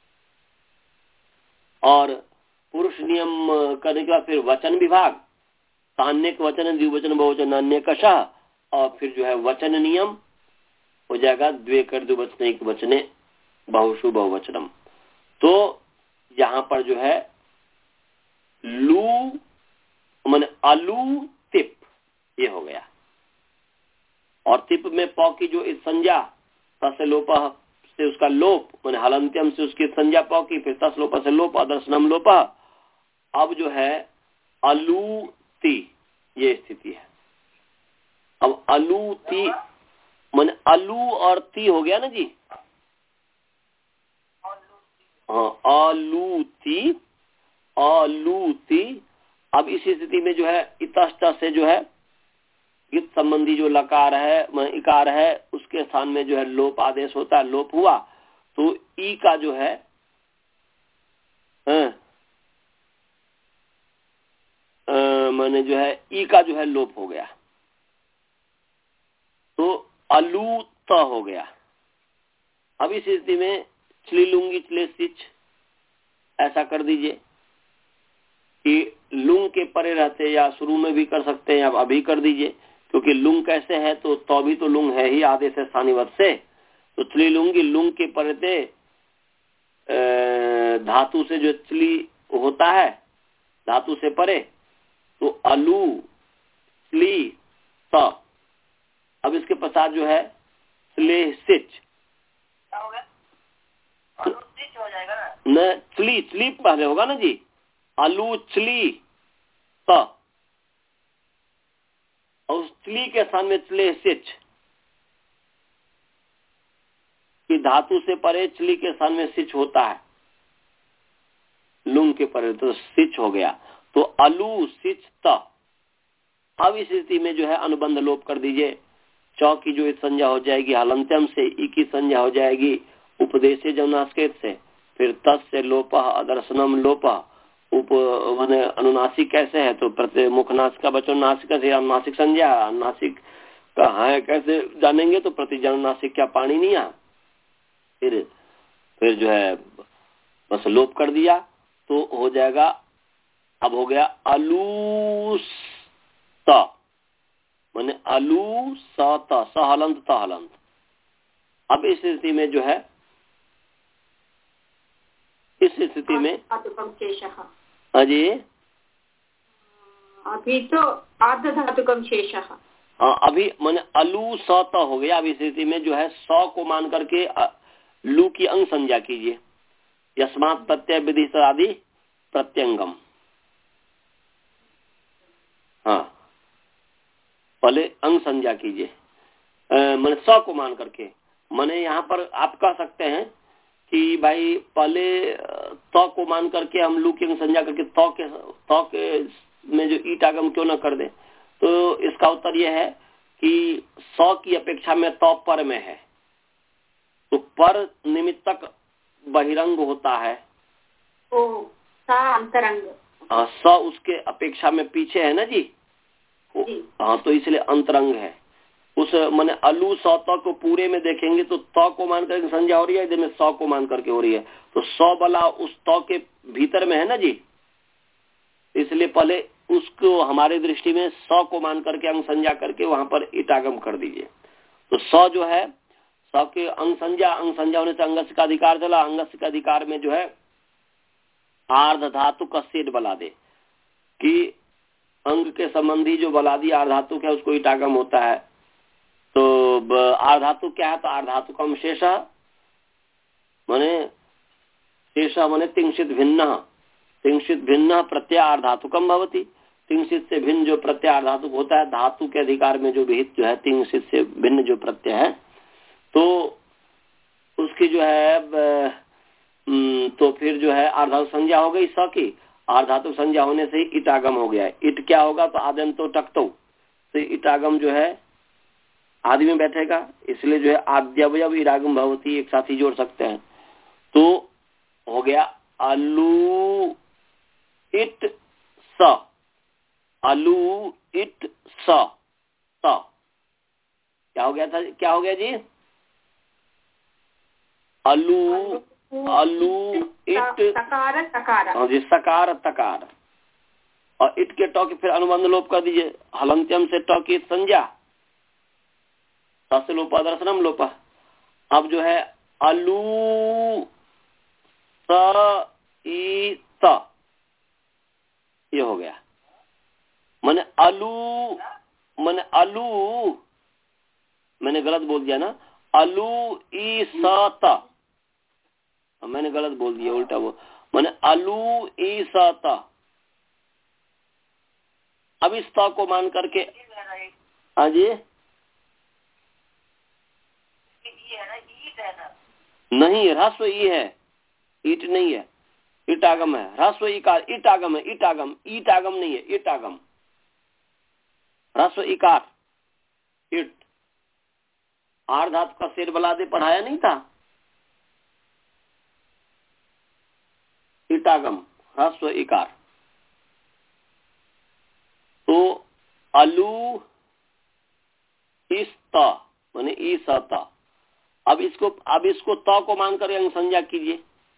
और पुरुष नियम करने के बाद फिर वचन विभाग, सान्यक वचन द्विवचन बहुवचन अन्य कशः, और फिर जो है वचन नियम हो जाएगा द्वे कर द्विवचन एक वचने बहुषु बहुवचनम। तो यहाँ पर जो है लू माने अलू तिप ये हो गया, और तिप में पौ की जो इस संज्ञा तस लोप से उसका लोप माने हलंत्यम से उसकी संज्ञा पौ की, फिर तस लोप से लोप अदर्शनम लोप। अब जो है अलू ती ये स्थिति है। अब अलू ती माने अलू और ती हो गया ना जी, हाँ अलूती अलूती। अब इस स्थिति में जो है इतस्त से जो है इत संबंधी जो लकार है इकार है उसके स्थान में जो है लोप आदेश होता है, लोप हुआ तो ई का जो है माने जो है ई का जो है लोप हो गया, तो अलूत हो गया। अब इस स्थिति में चली लूंगी चले सिच ऐसा कर दीजिए कि लुंग के परे रहते, या शुरू में भी कर सकते हैं, अब अभी कर दीजिए, क्योंकि लुंग कैसे है तो तो भी तो लुंग है ही आदेश है स्थानीवत से। तो चली लूंगी लुंग के परे थे धातु से जो चली होता है धातु से परे, तो अलू चली त। अब इसके पश्चात जो है स्ले सिच हो जाएगा ना, न चली चली पहले होगा ना जी, अलू चली त, और उस चली के स्थान में चले सिच कि धातु से परे चली के स्थान में सिच होता है, लुंग के परे तो सिच हो गया, तो अलू सिच त। अब इस स्थिति में जो है अनुबंध लोप कर दीजिए, चौ की जो संज्ञा हो जाएगी हलंत्यम से, ई की संज्ञा हो जाएगी उपदेश जमुनास्केत से, फिर तस् से लोप अदर्शनम लोप उप माने अनुनासिक कैसे है तो प्रत्यय मुख नासिका बचन नासिका से अनुनासिक संज्ञा, अनुनासिक कहाँ है कैसे जानेंगे? तो प्रतिजनना से क्या पानी नहीं आ, फिर फिर जो है बस लोप कर दिया तो हो जाएगा। अब हो गया अलूस त, माने अलू स त, सहलंत तहलंत। अब इस स्थिति में जो है, इस स्थिति में हाँ जी, अभी तो आर्ध धातुकम शेषः। हाँ अभी माने अलू स त हो गया। अब इस स्थिति में जो है सौ को मान करके लू की अंग संज्ञा कीजिए। यस्मात् प्रत्यय विधि आदि प्रत्यंगम, हाँ पहले अंग संज्ञा कीजिए मैंने सौ को मान करके। मैंने यहाँ पर आप कह सकते हैं कि भाई पहले तो को मान करके हम लू की अंग संज्ञा करके तो के तो के में जो ईट आगम क्यों न कर दे। तो इसका उत्तर यह है कि सौ की अपेक्षा में तो पर में है, तो पर निमित्तक बहिरंग होता है। ओ सा अंतरंग, हाँ स उसके अपेक्षा में पीछे है ना जी, हाँ तो इसलिए अंतरंग है। उस माने अलू सौ तो को पूरे में देखेंगे तो तो को मान करके संज्ञा हो रही है, इधर में सौ को मान करके हो रही है, तो सौ वाला उस तो के भीतर में है ना जी, इसलिए पहले उसको हमारे दृष्टि में सौ को मान करके अंग संज्ञा करके वहां पर इटागम कर दीजिए। तो सौ जो है सौ के अंग संज्ञा, अंग संज्ञा होने से अंगस्य का अधिकार चला। अंगस्य का अधिकार में जो है आर्ध धातु का सेठ बला दे कि अंग के संबंधी जो बलादी आर्धातुक है उसको इटागम होता है। तो आर्धातुक क्या है? तो आर्धातुकम शेष माने शेष माने तिंशित भिन्न, तिंशित भिन्न प्रत्यय आर्धातुकम भवति। तिंशित से भिन्न जो प्रत्यय आर्धातुक होता है, धातु के अधिकार में जो विहित जो है तिंशित से भिन्न जो प्रत्यय है, तो उसकी जो है तो फिर जो है आर्धातु संज्ञा हो गई स की। आर्धातु संज्ञा होने से ही इटागम हो गया है। इट क्या होगा? तो आदंतो टकतो, तो इटागम जो है आदि में बैठेगा, इसलिए जो है आद्यवयव इरागम भवती एक साथ ही जोड़ सकते हैं। तो हो गया अलू इट स, अलू इट स, स क्या हो गया था? क्या हो गया जी? अलू अलू इट सकार तकार, हाँ जी सकार तकार, और इट के टॉ के फिर अनुबंध लोप कर दीजिए। हलंत्यम से टॉ की संज्ञा, से लोपा दर्शनम लोपा। अब जो है अलू स ई त, ये हो गया। मैंने अलू मैंने अलू मैंने गलत बोल दिया ना, अलू ई स त, मैंने गलत बोल दिया उल्टा। वो मैंने अलू ई स त। अब इस त को मान करके हाँ जी नहीं, ह्रस्व ई है, ईट नहीं है, इटागम है। ह्रस्व इकार इटागम है, इटागम ईटागम नहीं है, इटागम ह्रस्व इकार इट। आर्धातु का शेर बला दे पढ़ाया नहीं था, इटागम ह्रस्व इकार। तो अलू इस त माने ई स त। अब इसको अब इसको त को मान कर अंग संज्ञा कीजिए।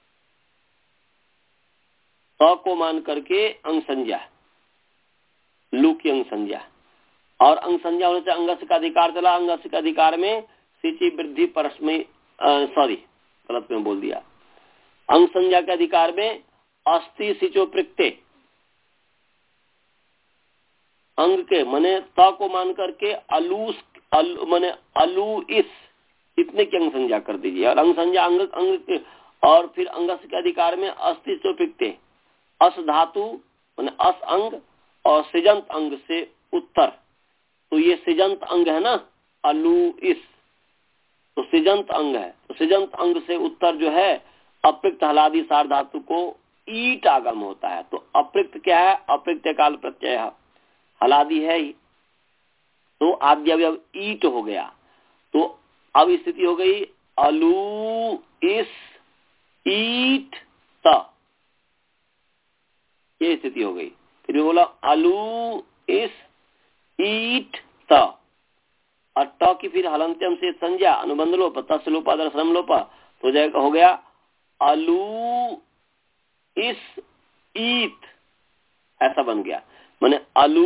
त को मान करके अंग संज्ञा, लू की अंग संज्ञा, और अंग संज्ञा होने से अंगस्य का अधिकार चला। अंगस्य का अधिकार में सिचि वृद्धि परस्मय, सॉरी गलत में बोल दिया। अंग संज्ञा के अधिकार में अस्थि सिचो प्रत्यय, अंग के माने त को मान करके अलूस अलू माने अलू इस, इतने की अंग संज्ञा कर दीजिए। और अंग संज्ञा अंग अंग के, और फिर अंगस्य के अधिकार में अस्थि सिचो प्रत्यय, अस धातु माने अस अंग और सृजंत अंग से उत्तर। तो ये सृजंत अंग है ना अलू इस, तो सृजंत अंग है। तो सृजंत अंग से उत्तर जो है अप्रयुक्त हलादि सार धातु को ईट आगम होता है। तो अप्रयुक्त क्या है? अप्रयुक्त काल प्रत्यय हलादि है ही, तो आद्यवयव ईट हो गया। तो अब स्थिति हो गई अलू इस ईट त, ये स्थिति हो गई। फिर भी बोला अलू इस ईट त, और ट की फिर हलंत्यम से संज्ञा अनुबंध लोप तस् लोप आदर्शम लोप तो जाएगा हो गया अलू इस ईत, ऐसा बन गया। माने अलू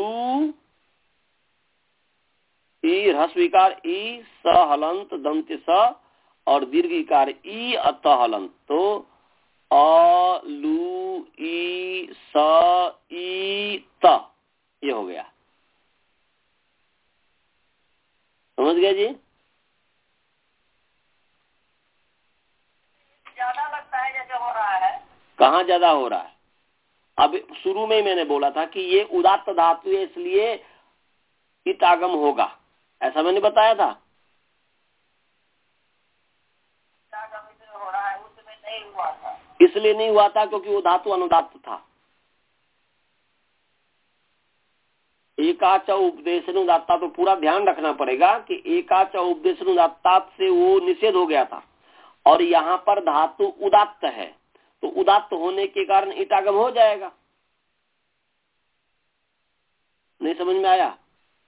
ई ह्रस्व विकार ई स हलंत दंत स और दीर्घ विकार ई अत हलंत, तो अलू ई स ई त ये हो गया। समझ गए जी? ज्यादा लगता है जैसे हो रहा है। कहाँ ज्यादा हो रहा है? अब शुरू में ही मैंने बोला था कि ये उदात्त धातु है इसलिए इत आगम होगा, ऐसा मैंने बताया था। हो रहा है उसमें नहीं हुआ था, इसलिए नहीं हुआ था क्योंकि वो धातु अनुदात्त था। एकाच उपदेशनुदात्ता, तो पूरा ध्यान रखना पड़ेगा कि एकाच उपदेशनुदात्ता से वो निषेध हो गया था और यहाँ पर धातु उदात्त है, तो उदात्त होने के कारण ईटागम हो जाएगा। नहीं समझ में आया?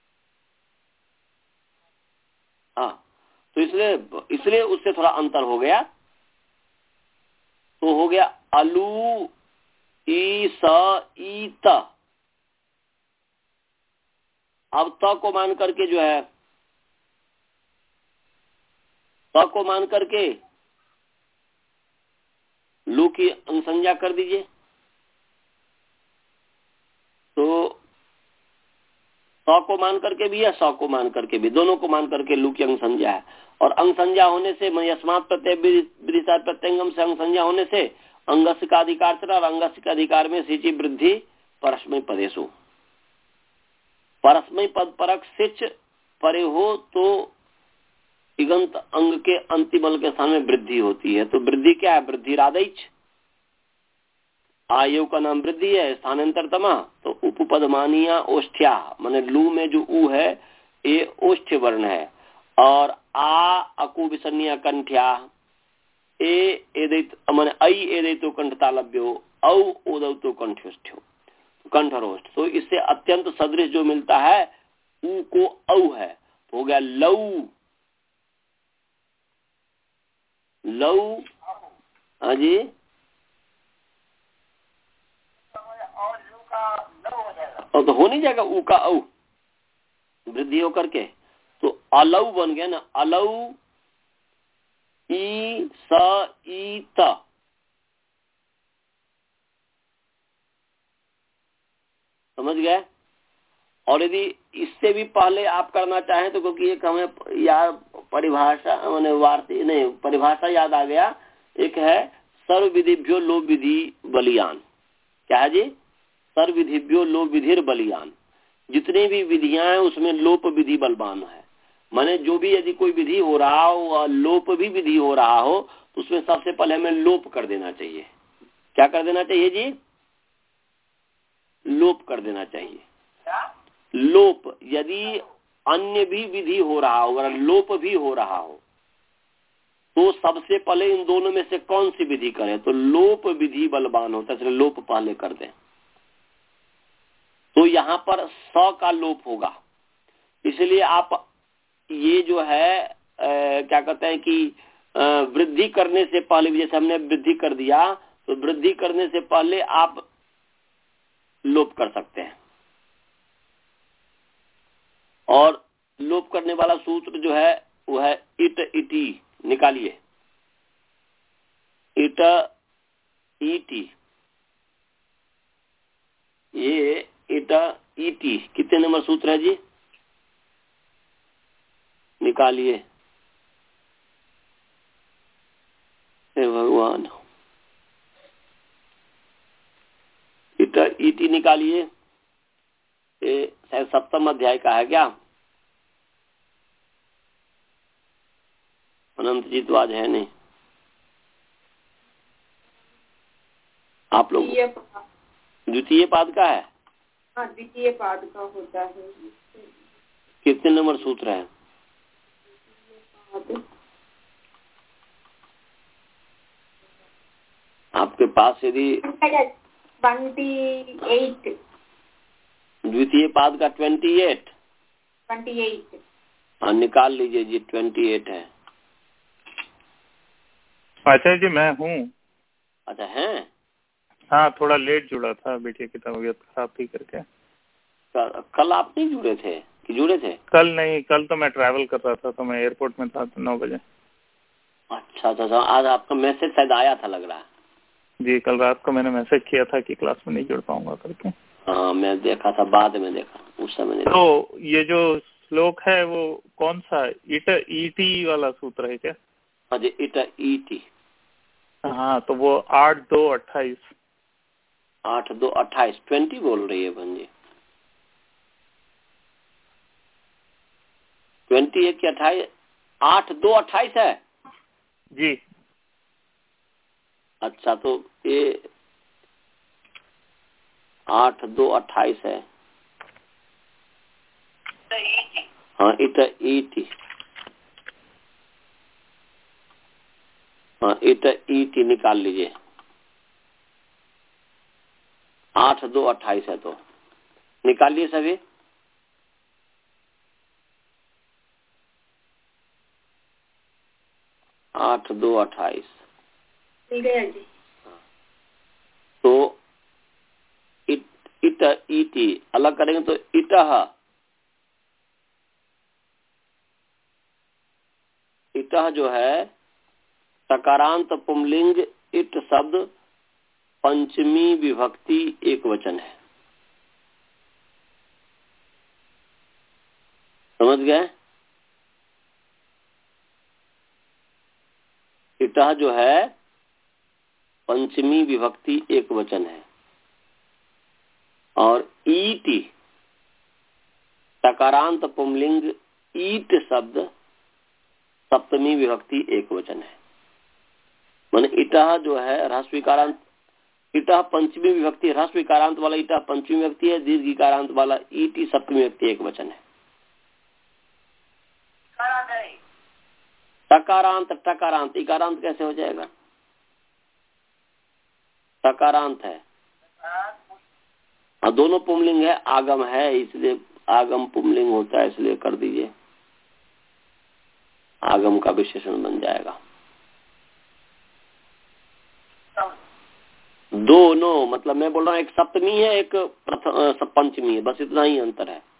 हाँ, तो इसलिए इसलिए उससे थोड़ा अंतर हो गया। तो हो गया अलू ई स ई त। अब त को मान करके जो है त को मान करके लू की अनुसंज्ञा कर दीजिए। तो त को मान करके भी है, स को मान करके भी, दोनों को मान करके लू की अनुसंज्ञा है। और अंगसंज्ञा होने से यस्मात् प्रत्यय विदिशात् प्रत्यंगम से अंगसंज्ञा होने से अंगस्य का अधिकार चला और अंगस्य के अधिकार में सिचि वृद्धि परस्मय पदेशु। परस्मय पद परक सिच परे हो तो इगंत अंग के अंतिम बल के स्थान में वृद्धि होती है। तो वृद्धि क्या है? वृद्धि रादैच, आयु का नाम वृद्धि है, स्थानांतर तमा। तो उपपदमानिया ओष्ठ्या, माने लू में जो ऊ है ये ओष्ठ्य वर्ण है। और आ अकु विसन्या कंठ्या, ए एदित माने ऐ एदितो कंठतालभ्यो, औ ओदौतो कंठ्योष्ठ्यो, कंठरोष्ठ। तो इससे अत्यंत सदृश जो मिलता है ऊ को औ है, तो हो गया लऊ। लऊ, हाँ जी, और लू का लव हो जाएगा। और तो हो नहीं जाएगा ऊ का औ वृद्धि होकर के, तो अलऊ बन गया ना। अलऊ ई स ई त। समझ गए? और यदि इससे भी पहले आप करना चाहें तो, क्योंकि एक हमें यार परिभाषा मैंने वार्ती नहीं परिभाषा याद आ गया, एक है सर्व विधिभ्यो लोप विधि बलियान। क्या है जी? सर्व विधिभ्यो लोप विधिर बलियान। जितने भी विधियां हैं उसमें लोप विधि बलवान है। माने जो भी यदि कोई विधि हो रहा हो और लोप भी विधि हो रहा हो तो उसमें सबसे पहले हमें लोप कर देना चाहिए। क्या कर देना चाहिए जी? लोप कर देना चाहिए। लोप, यदि अन्य भी विधि हो रहा हो अगर लोप भी हो रहा हो तो सबसे पहले इन दोनों में से कौन सी विधि करें? तो लोप विधि बलवान होता है, इसलिए लोप पहले कर दें। तो यहाँ पर स का लोप होगा, इसलिए आप ये जो है आ, क्या कहते हैं कि आ, वृद्धि करने से पहले, जैसे हमने वृद्धि कर दिया तो वृद्धि करने से पहले आप लोप कर सकते हैं। और लोप करने वाला सूत्र जो है वो है इट इटी, निकालिए इट इटी। ये इट इटी कितने नंबर सूत्र है जी? निकालिए। हे भगवान, इट इटी निकालिए। ये शायद सप्तम अध्याय का है क्या? अनंत जी तो आज है नहीं। आप लोग द्वितीय पाद का है? हाँ, द्वितीय पाद का होता है। कितने नंबर सूत्र है? आपके पास यदि ट्वेंटी एट द्वितीय पाद का ट्वेंटी एट ट्वेंटी एट हाँ निकाल लीजिए जी, ट्वेंटी एट है। अच्छा जी मैं हूँ। अच्छा है, हाँ थोड़ा लेट जुड़ा था, बेटी की तबीयत खराब थी करके। कल आप नहीं जुड़े थे कि जुड़े थे? कल नहीं, कल तो मैं ट्रैवल कर रहा था, तो मैं एयरपोर्ट में था तो नौ बजे। अच्छा अच्छा अच्छा, आज आपका मैसेज शायद आया था लग रहा है। जी कल रात को मैंने मैसेज किया था कि क्लास में नहीं जुड़ पाऊंगा करके। हाँ मैं देखा था, बाद में देखा, उस समय नहीं। तो ये जो श्लोक है वो कौन सा, इट ईटी वाला सूत्र है क्या? हाँ जी, इट ईटी। हाँ तो वो आठ दो अट्ठाईस। आठ दो अट्ठाईस, ट्वेंटी बोल रही है बहन जी। ट्वेंटी एक की अट्ठाईस, आठ दो अट्ठाईस है जी। अच्छा तो ये आठ दो अट्ठाईस है। हाँ इट ईटी, हाँ इट ईटी निकाल लीजिए। आठ दो अट्ठाईस है तो निकालिए सभी। आठ दो अट्ठाईस मिल गया जी। तो इट इट ईटी अलग करेंगे तो इटह, इटह जो है सकारांत पुंलिंग इट शब्द पंचमी विभक्ति एक वचन है। समझ गए? इटह जो है पंचमी विभक्ति एक वचन है और ईटी सकारांत पुंलिंग ईट शब्द सप्तमी विभक्ति एक वचन है। माने इटह जो है ह्रस्वीकारांत, इटह पंचमी विभक्ति, ह्रस्वीकारांत वाला इटह पंचमी विभक्ति है, दीर्घिकारांत वाला ईटी सप्तमी विभक्ति एक वचन है। टकारांत टकारांत इकारांत कैसे हो जाएगा? टकारांत है और दोनों पुंलिंग है, आगम है, इसलिए आगम पुंलिंग होता है, इसलिए कर दीजिए, आगम का विशेषण बन जाएगा। दोनों मतलब मैं बोल रहा हूँ एक सप्तमी है, एक प्रथम पंचमी है, बस इतना ही अंतर है।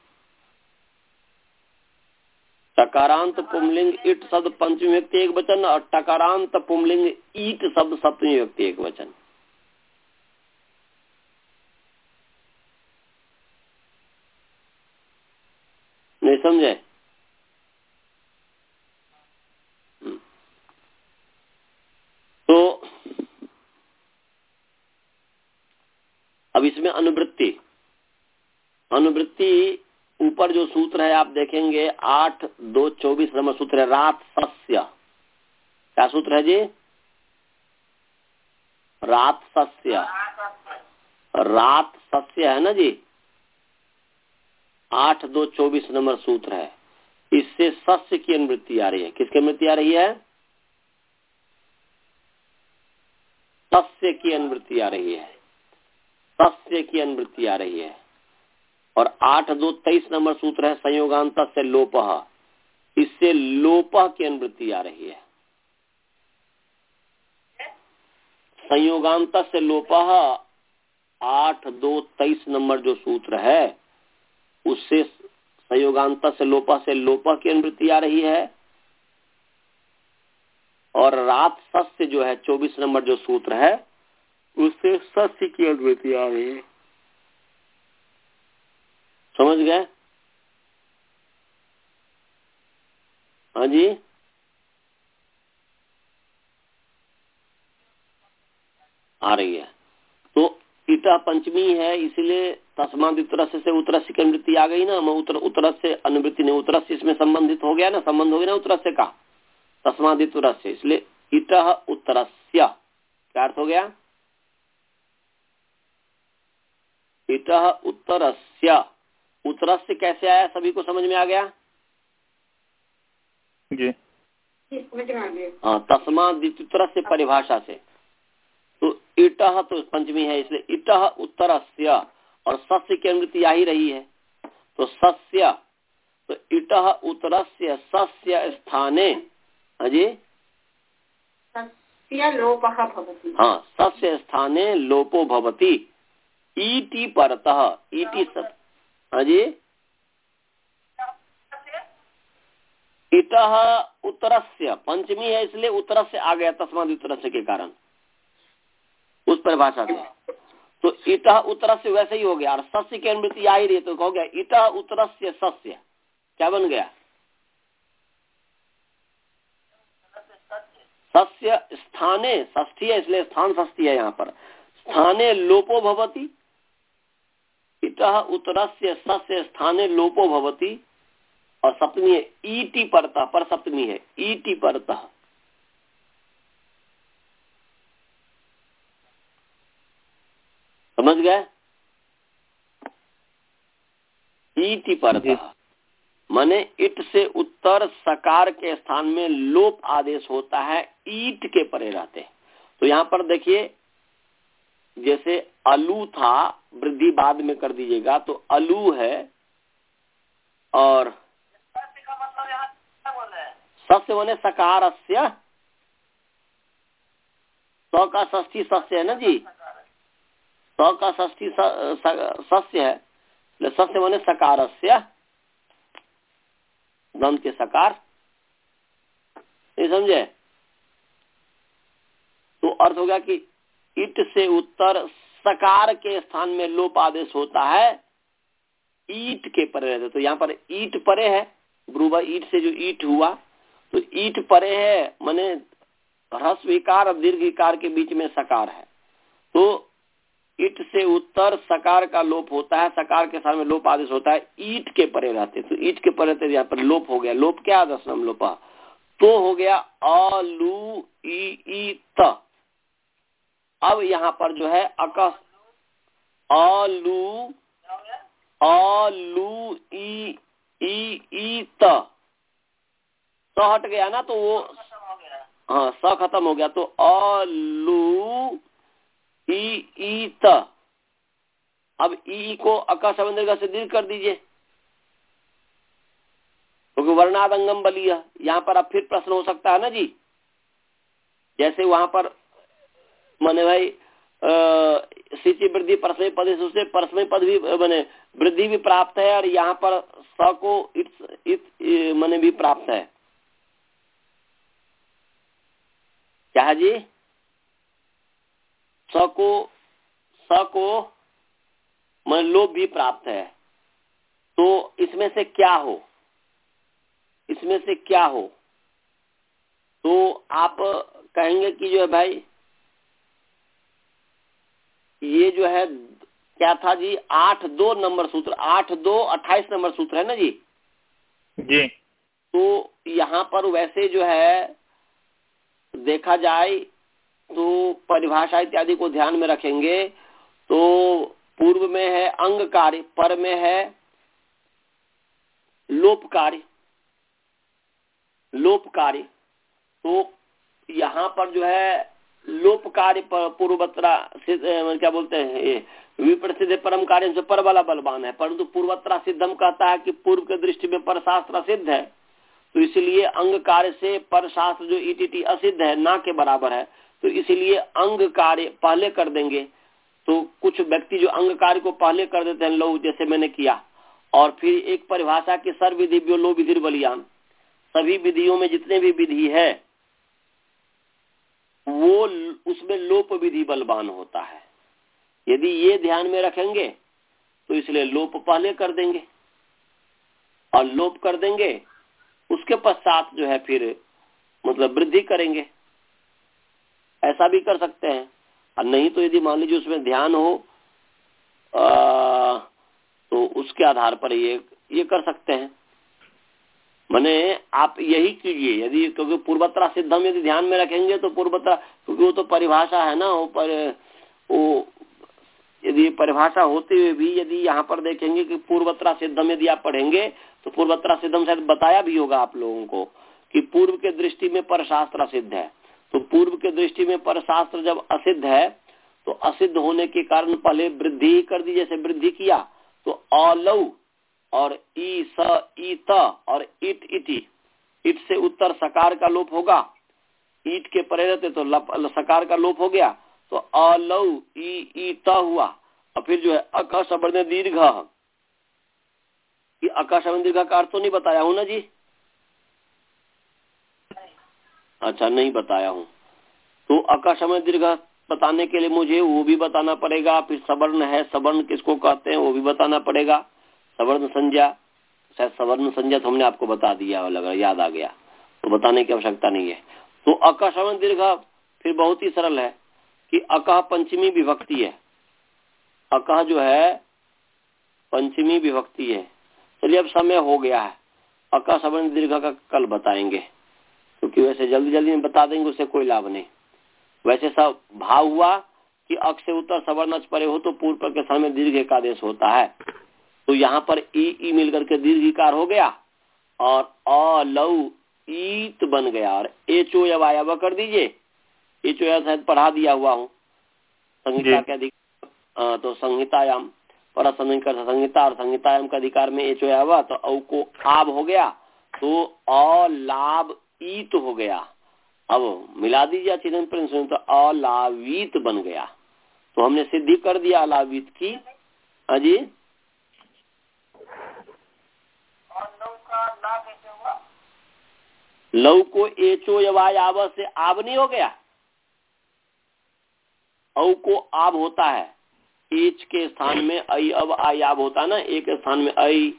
टकारांत पुंलिंग इट शब्द पंचमी व्यक्ति एक वचन और टकारांत पुंलिंग ईट शब्द सप्तमी व्यक्ति एक वचन। नहीं समझे? तो अब इसमें अनुवृत्ति, अनुवृत्ति ऊपर जो सूत्र है आप देखेंगे आठ दो चौबीस नंबर सूत्र है, रात सस्य। क्या सूत्र है जी? रात सस्य, रात सस्य है ना जी। आठ दो चौबीस नंबर सूत्र है, इससे सस्य की अनुवृत्ति आ रही है। किसकी अनुवृत्ति आ रही है? सस्य की अनुवृत्ति आ रही है, सस्य की अनुवृत्ति आ रही है। और आठ दो तेईस नंबर सूत्र है संयोगांत से लोपः, इससे लोपः की अनुवृत्ति आ रही है। संयोगांत से लोपः आठ दो तेईस नंबर जो सूत्र है उससे संयोगांत से लोपः से लोपः की अनुवृत्ति आ रही है। और रात सस्य जो है चौबीस नंबर जो सूत्र है उससे सस्य की अनुवृत्ति आ रही है। समझ गए? हाँ जी, आ रही है। तो ईटा पंचमी है, इसलिए तस्माद उत्तरस्य से उत्तरस्य की अनुवृत्ति आ गई ना। मैं उत्तर उत्तरस्य अनुवृत्ति नहीं, उत्तरस्य इसमें संबंधित हो गया ना, संबंध हो गया ना उत्तरस्य का, तस्माद उत्तरस्य, इसलिए ईटः उत्तरस्य क्या अर्थ हो गया? ईटः उत्तरस्य, उत्तरस्य कैसे आया सभी को समझ में आ गया? जी समझ में आ गया। हाँ, तस्माद उत्तरस्य परिभाषा से। तो ईटः तो पंचमी है, इसलिए ईटः उत्तरस्य और सस्य की अनुवृत्ति आ ही रही है। तो सस्य, तो इटः उत्तरस्य सस्य स्थाने, अजी सस्य लोपः भवति। हाँ, सस्य स्थाने लोपो भवति। ईटी परतः, ईटी सत, अजी इटः उत्तरस्य, पंचमी है इसलिए उत्तरस्य आ गया, तस्माद उत्तरस्य के कारण उस परिभाषा से। तो इटः उत्तरस्य वैसे ही हो गया, और सस्य की अनुवृत्ति आ ही रही, तो हो गया इटः उत्तरस्य सस्य, क्या बन गया? सस्य स्थाने, षष्ठी है इसलिए स्थान षष्ठी है यहाँ पर, स्थाने लोपो भवति। इटः उत्तरस्य सस्य स्थाने लोपो भवति, और सप्तमी है ईटी परतः, पर सप्तमी है ईटी परतः। समझ गए? ईटी परतः माने इट से उत्तर सकार के स्थान में लोप आदेश होता है, ईट के परे रहते। तो यहाँ पर देखिए, जैसे अलू था, वृद्धि बाद में कर दीजिएगा, तो अलू है, और सस्य माने सकारस्य, सौ का षष्ठी सस्य है ना जी, सौ का षष्ठी सस्य है, सस्य माने सकारस्य, दंत के सकार, ये समझे? तो अर्थ हो गया कि इट से उत्तर सकार के स्थान में लोप आदेश होता है, ईट के परे रहते। तो यहाँ पर ईट परे है, ब्रूबा ईट से जो ईट हुआ, तो ईट परे है माने ह्रस्व इकार और दीर्घ इकार के बीच में सकार है, तो इट से उत्तर सकार का लोप होता है, सकार के स्थान में लोप आदेश होता है, ईट के परे रहते। तो ईट के परे रहते यहाँ पर लोप हो गया। लोप क्या? दशनम लोपा, तो हो गया अलू ई ई त। अब यहाँ पर जो है अकस अलू अलू ई ई ई त, तो हट गया ना, तो वो हाँ स खत्म हो गया, तो अलू ई ई त। अब ई को अका समंदर से दीर्घ कर दीजिए, क्योंकि तो वर्णादंगम बलिया। यहाँ पर अब फिर प्रश्न हो सकता है ना जी, जैसे वहां पर माने भाई सिंची वृद्धि परस्मय पद से परस्मय पद भी माने वृद्धि भी प्राप्त है, और यहाँ पर स को इत, इत माने भी प्राप्त है, क्या जी? स को स को मन लोभ भी प्राप्त है। तो इसमें से क्या हो, इसमें से क्या हो? तो आप कहेंगे कि जो है भाई ये जो है क्या था जी, आठ दो नंबर सूत्र, आठ दो अट्ठाईस नंबर सूत्र है ना जी जी। तो यहाँ पर वैसे जो है देखा जाए तो परिभाषा इत्यादि को ध्यान में रखेंगे तो पूर्व में है अंग कार्य, पर में है लोप कार्य, लोप कार्य। तो यहाँ पर जो है लोप कार्य पूर्वत्रा क्या बोलते हैं, विप्रसिद्ध परम कार्य से पर वाला बलवान है, परंतु पूर्वत्रा सिद्धम कहता है कि पूर्व के दृष्टि में पर शास्त्र सिद्ध है, तो इसलिए अंग कार्य से पर शास्त्र जो ईटीटी असिद्ध है, ना के बराबर है, तो इसलिए अंग कार्य पहले कर देंगे। तो कुछ व्यक्ति जो अंग कार्य को पहले कर देते हैं, लो जैसे मैंने किया, और फिर एक परिभाषा की सर्व विधि लो विधि बलियान, सभी विधियों में जितने भी विधि है वो उसमें लोप विधि बलवान होता है। यदि ये ध्यान में रखेंगे तो इसलिए लोप पहले कर देंगे, और लोप कर देंगे उसके पश्चात जो है फिर मतलब वृद्धि करेंगे, ऐसा भी कर सकते हैं। और नहीं तो यदि मान लीजिए उसमें ध्यान हो आ, तो उसके आधार पर ये ये कर सकते हैं। माने आप यही कीजिए, यदि क्योंकि पूर्वत्रा सिद्धम यदि ध्यान में रखेंगे तो पूर्वत्रा, क्योंकि वो तो परिभाषा है ना, वो पर वो यदि परिभाषा होते हुए भी यदि यहाँ पर देखेंगे कि पूर्वत्रा सिद्धम यदि आप पढ़ेंगे तो पूर्वत्रा सिद्धम शायद बताया भी होगा आप लोगों को कि पूर्व के दृष्टि में पर शास्त्र असिद्ध है। तो पूर्व के दृष्टि में पर शास्त्र जब असिद्ध है तो असिद्ध होने के कारण पहले वृद्धि कर दी, जैसे वृद्धि किया तो अलौ और ई स ई त और इट इटी, इट से उत्तर सकार का लोप होगा, ईट के परे रहते तो लप, सकार का लोप हो गया, तो अलौ ई ई त हुआ। और फिर जो है अका सवर्ण दीर्घ, कि अका सवर्ण दीर्घ का अर्थ तो नहीं बताया हूं ना जी? अच्छा, नहीं बताया हूं। तो अका सवर्ण दीर्घ बताने के लिए मुझे वो भी बताना पड़ेगा, फिर सवर्ण है, सवर्ण किसको कहते हैं वो भी बताना पड़ेगा, सवर्ण संज्ञा, शायद सवर्ण संज्ञा तो हमने आपको बता दिया, लगा याद आ गया, तो बताने की आवश्यकता नहीं है। तो अका सवर्ण दीर्घ फिर बहुत ही सरल है कि अकह पंचमी विभक्ति है, अकह जो है पंचमी विभक्ति है। चलिए अब समय हो गया है, अकह सवर्ण दीर्घ का कल बताएंगे, क्योंकि वैसे जल्दी जल्दी में बता देंगे उससे कोई लाभ नहीं। वैसे सब भाव हुआ कि अक्ष से उत्तर सवर्ण अच परे हो तो पूर्व पर के स्थान में दीर्घ एकादेश होता है, तो यहाँ पर ई ई मिलकर के दीर्घिकार हो गया और अ लौ ईत बन गया, और एचो या वायव कर दीजिए, एचो या शायद पढ़ा दिया हुआ हूँ संहिता के अधिकार, तो संहितायाम पर संहिता और संहितायाम का अधिकार में एचो या हुआ, तो औ को आब हो गया, तो अलाभ ईत हो गया। अब मिला दीजिए चिन्ह पर, तो अलावित बन गया, तो हमने सिद्धि कर दिया अलावित की। अजी लव को एचो यवाय आव से आब नहीं हो गया, औ को आब होता है, एच के स्थान में आई अब आई आब होता है ना, ए के स्थान में आई,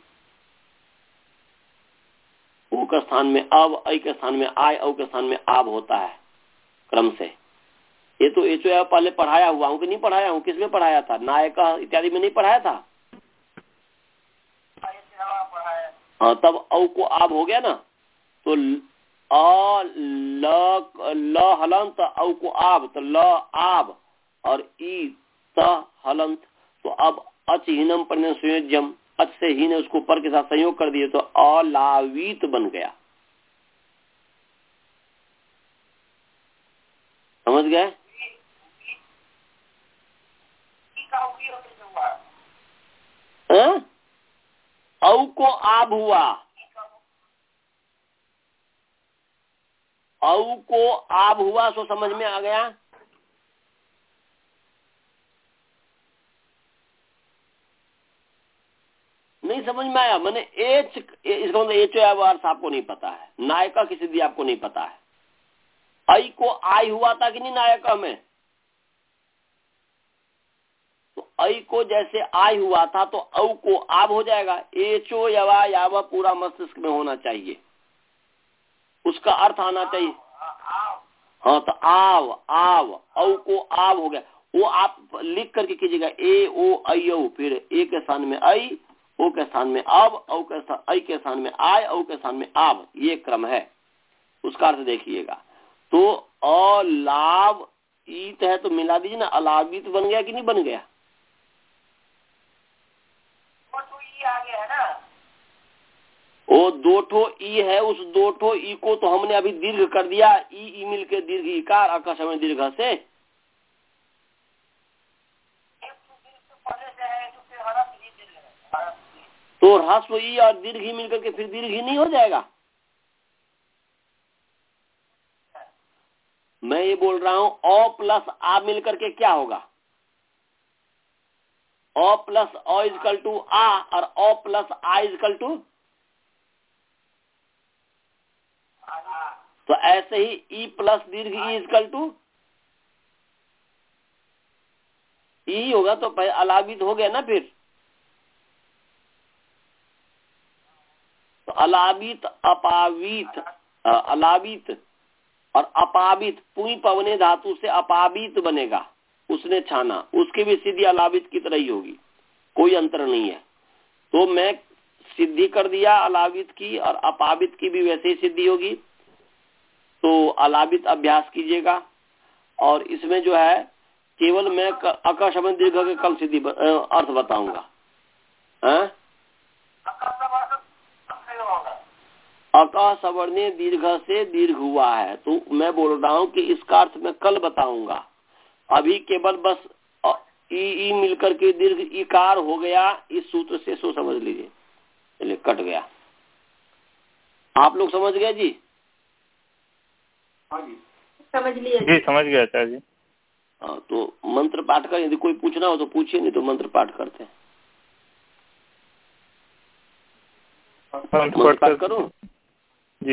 ओ के स्थान में अब, आई के स्थान में आय, औ के स्थान में आब होता है क्रम से। ये तो एचो या पहले पढ़ाया हुआ हूँ कि नहीं पढ़ाया हूँ? किसमें पढ़ाया था? नायक इत्यादि में नहीं पढ़ाया था? हाँ, तब औ को आब हो गया ना, तो अ ल ल हलंत औ को आब, तो ल आब और ई त हलंत, तो अब अच हीनम पर संयोज्यम, अच से हीन उसको पर के साथ संयोग कर दिए तो अलावित बन गया। समझ गए? औ को आब हुआ, औ को आब हुआ, सो समझ में आ गया? नहीं समझ में आया? मैंने एच, इसका मतलब एच अर्थ आपको नहीं पता है, नायका की सिद्धि आपको नहीं पता है। आई को आई हुआ था कि नहीं नायका में? तो आई को जैसे आई हुआ था तो औ को आब हो जाएगा, एचो यवा यावा पूरा मस्तिष्क में होना चाहिए, उसका अर्थ आना चाहिए। हाँ, तो आव आव औ को आब हो गया, वो आप लिख करके कीजिएगा, ए ओ आई औ, फिर ए के स्थान में आई, ओ के स्थान में अब, औ के स्थान आई के स्थान में आय, औ के स्थान में आब, ये क्रम है, उसका अर्थ देखिएगा। तो अलाव ईत है तो मिला दीजिए ना, अलावित बन गया कि नहीं बन गया? वो दो ठो ई है, उस दो ठो ई को तो हमने अभी दीर्घ कर दिया, ई ई मिल के दीर्घ इकार आकाश में दीर्घ से, तो ह्रस्व ई और दीर्घ ही मिलकर के फिर दीर्घ ही नहीं हो जाएगा? मैं ये बोल रहा हूं अ प्लस आ मिलकर के क्या होगा? अ प्लस अ इजकल टू आ और अ प्लस आ इजकल टू, तो ऐसे ही ई प्लस दीर्घ ई इजकल टू ई होगा, तो अलावित हो गया ना फिर। तो अलावित अपावित, अलावित और अपावित, पुई पवने धातु से अपावित बनेगा, उसने छाना, उसकी भी सिद्धि अलावित की तरह ही होगी, कोई अंतर नहीं है। तो मैं सिद्धि कर दिया अलावित की, और अपावित की भी वैसे ही सिद्धि होगी, तो अलावित अभ्यास कीजिएगा। और इसमें जो है केवल मैं अका शब्द दीर्घ के कल सिद्धि अर्थ बताऊंगा। अका सवर्णे दीर्घ से दीर्घ हुआ है, तो मैं बोल रहा हूं कि इसका अर्थ मैं कल बताऊंगा। अभी केवल बस ई ई मिलकर के दीर्घ इकार हो गया, इस सूत्र से सो समझ लीजिए। चलिए कट गया। आप लोग समझ गए जी? हाँ जी समझ लिया जी, समझ गया आचार्य जी। हाँ, तो मंत्र पाठ कर, यदि कोई पूछना हो तो पूछिए, नहीं तो मंत्र पाठ करते हैं। मंत्र पाठ करो जी।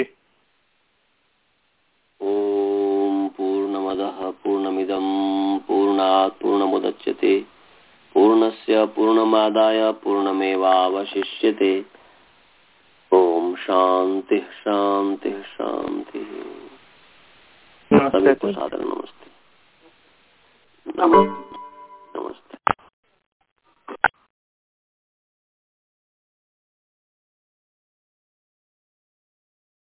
ओम पूर्णमदः पूर्णमिदं पूर्णात् पूर्णमुदच्यते पूर्णस्य पूर्णमादाय पूर्णमेवावशिष्यते। ओम शांति शांति शांति। सभी को सादर नमस्ते। नमस्ते।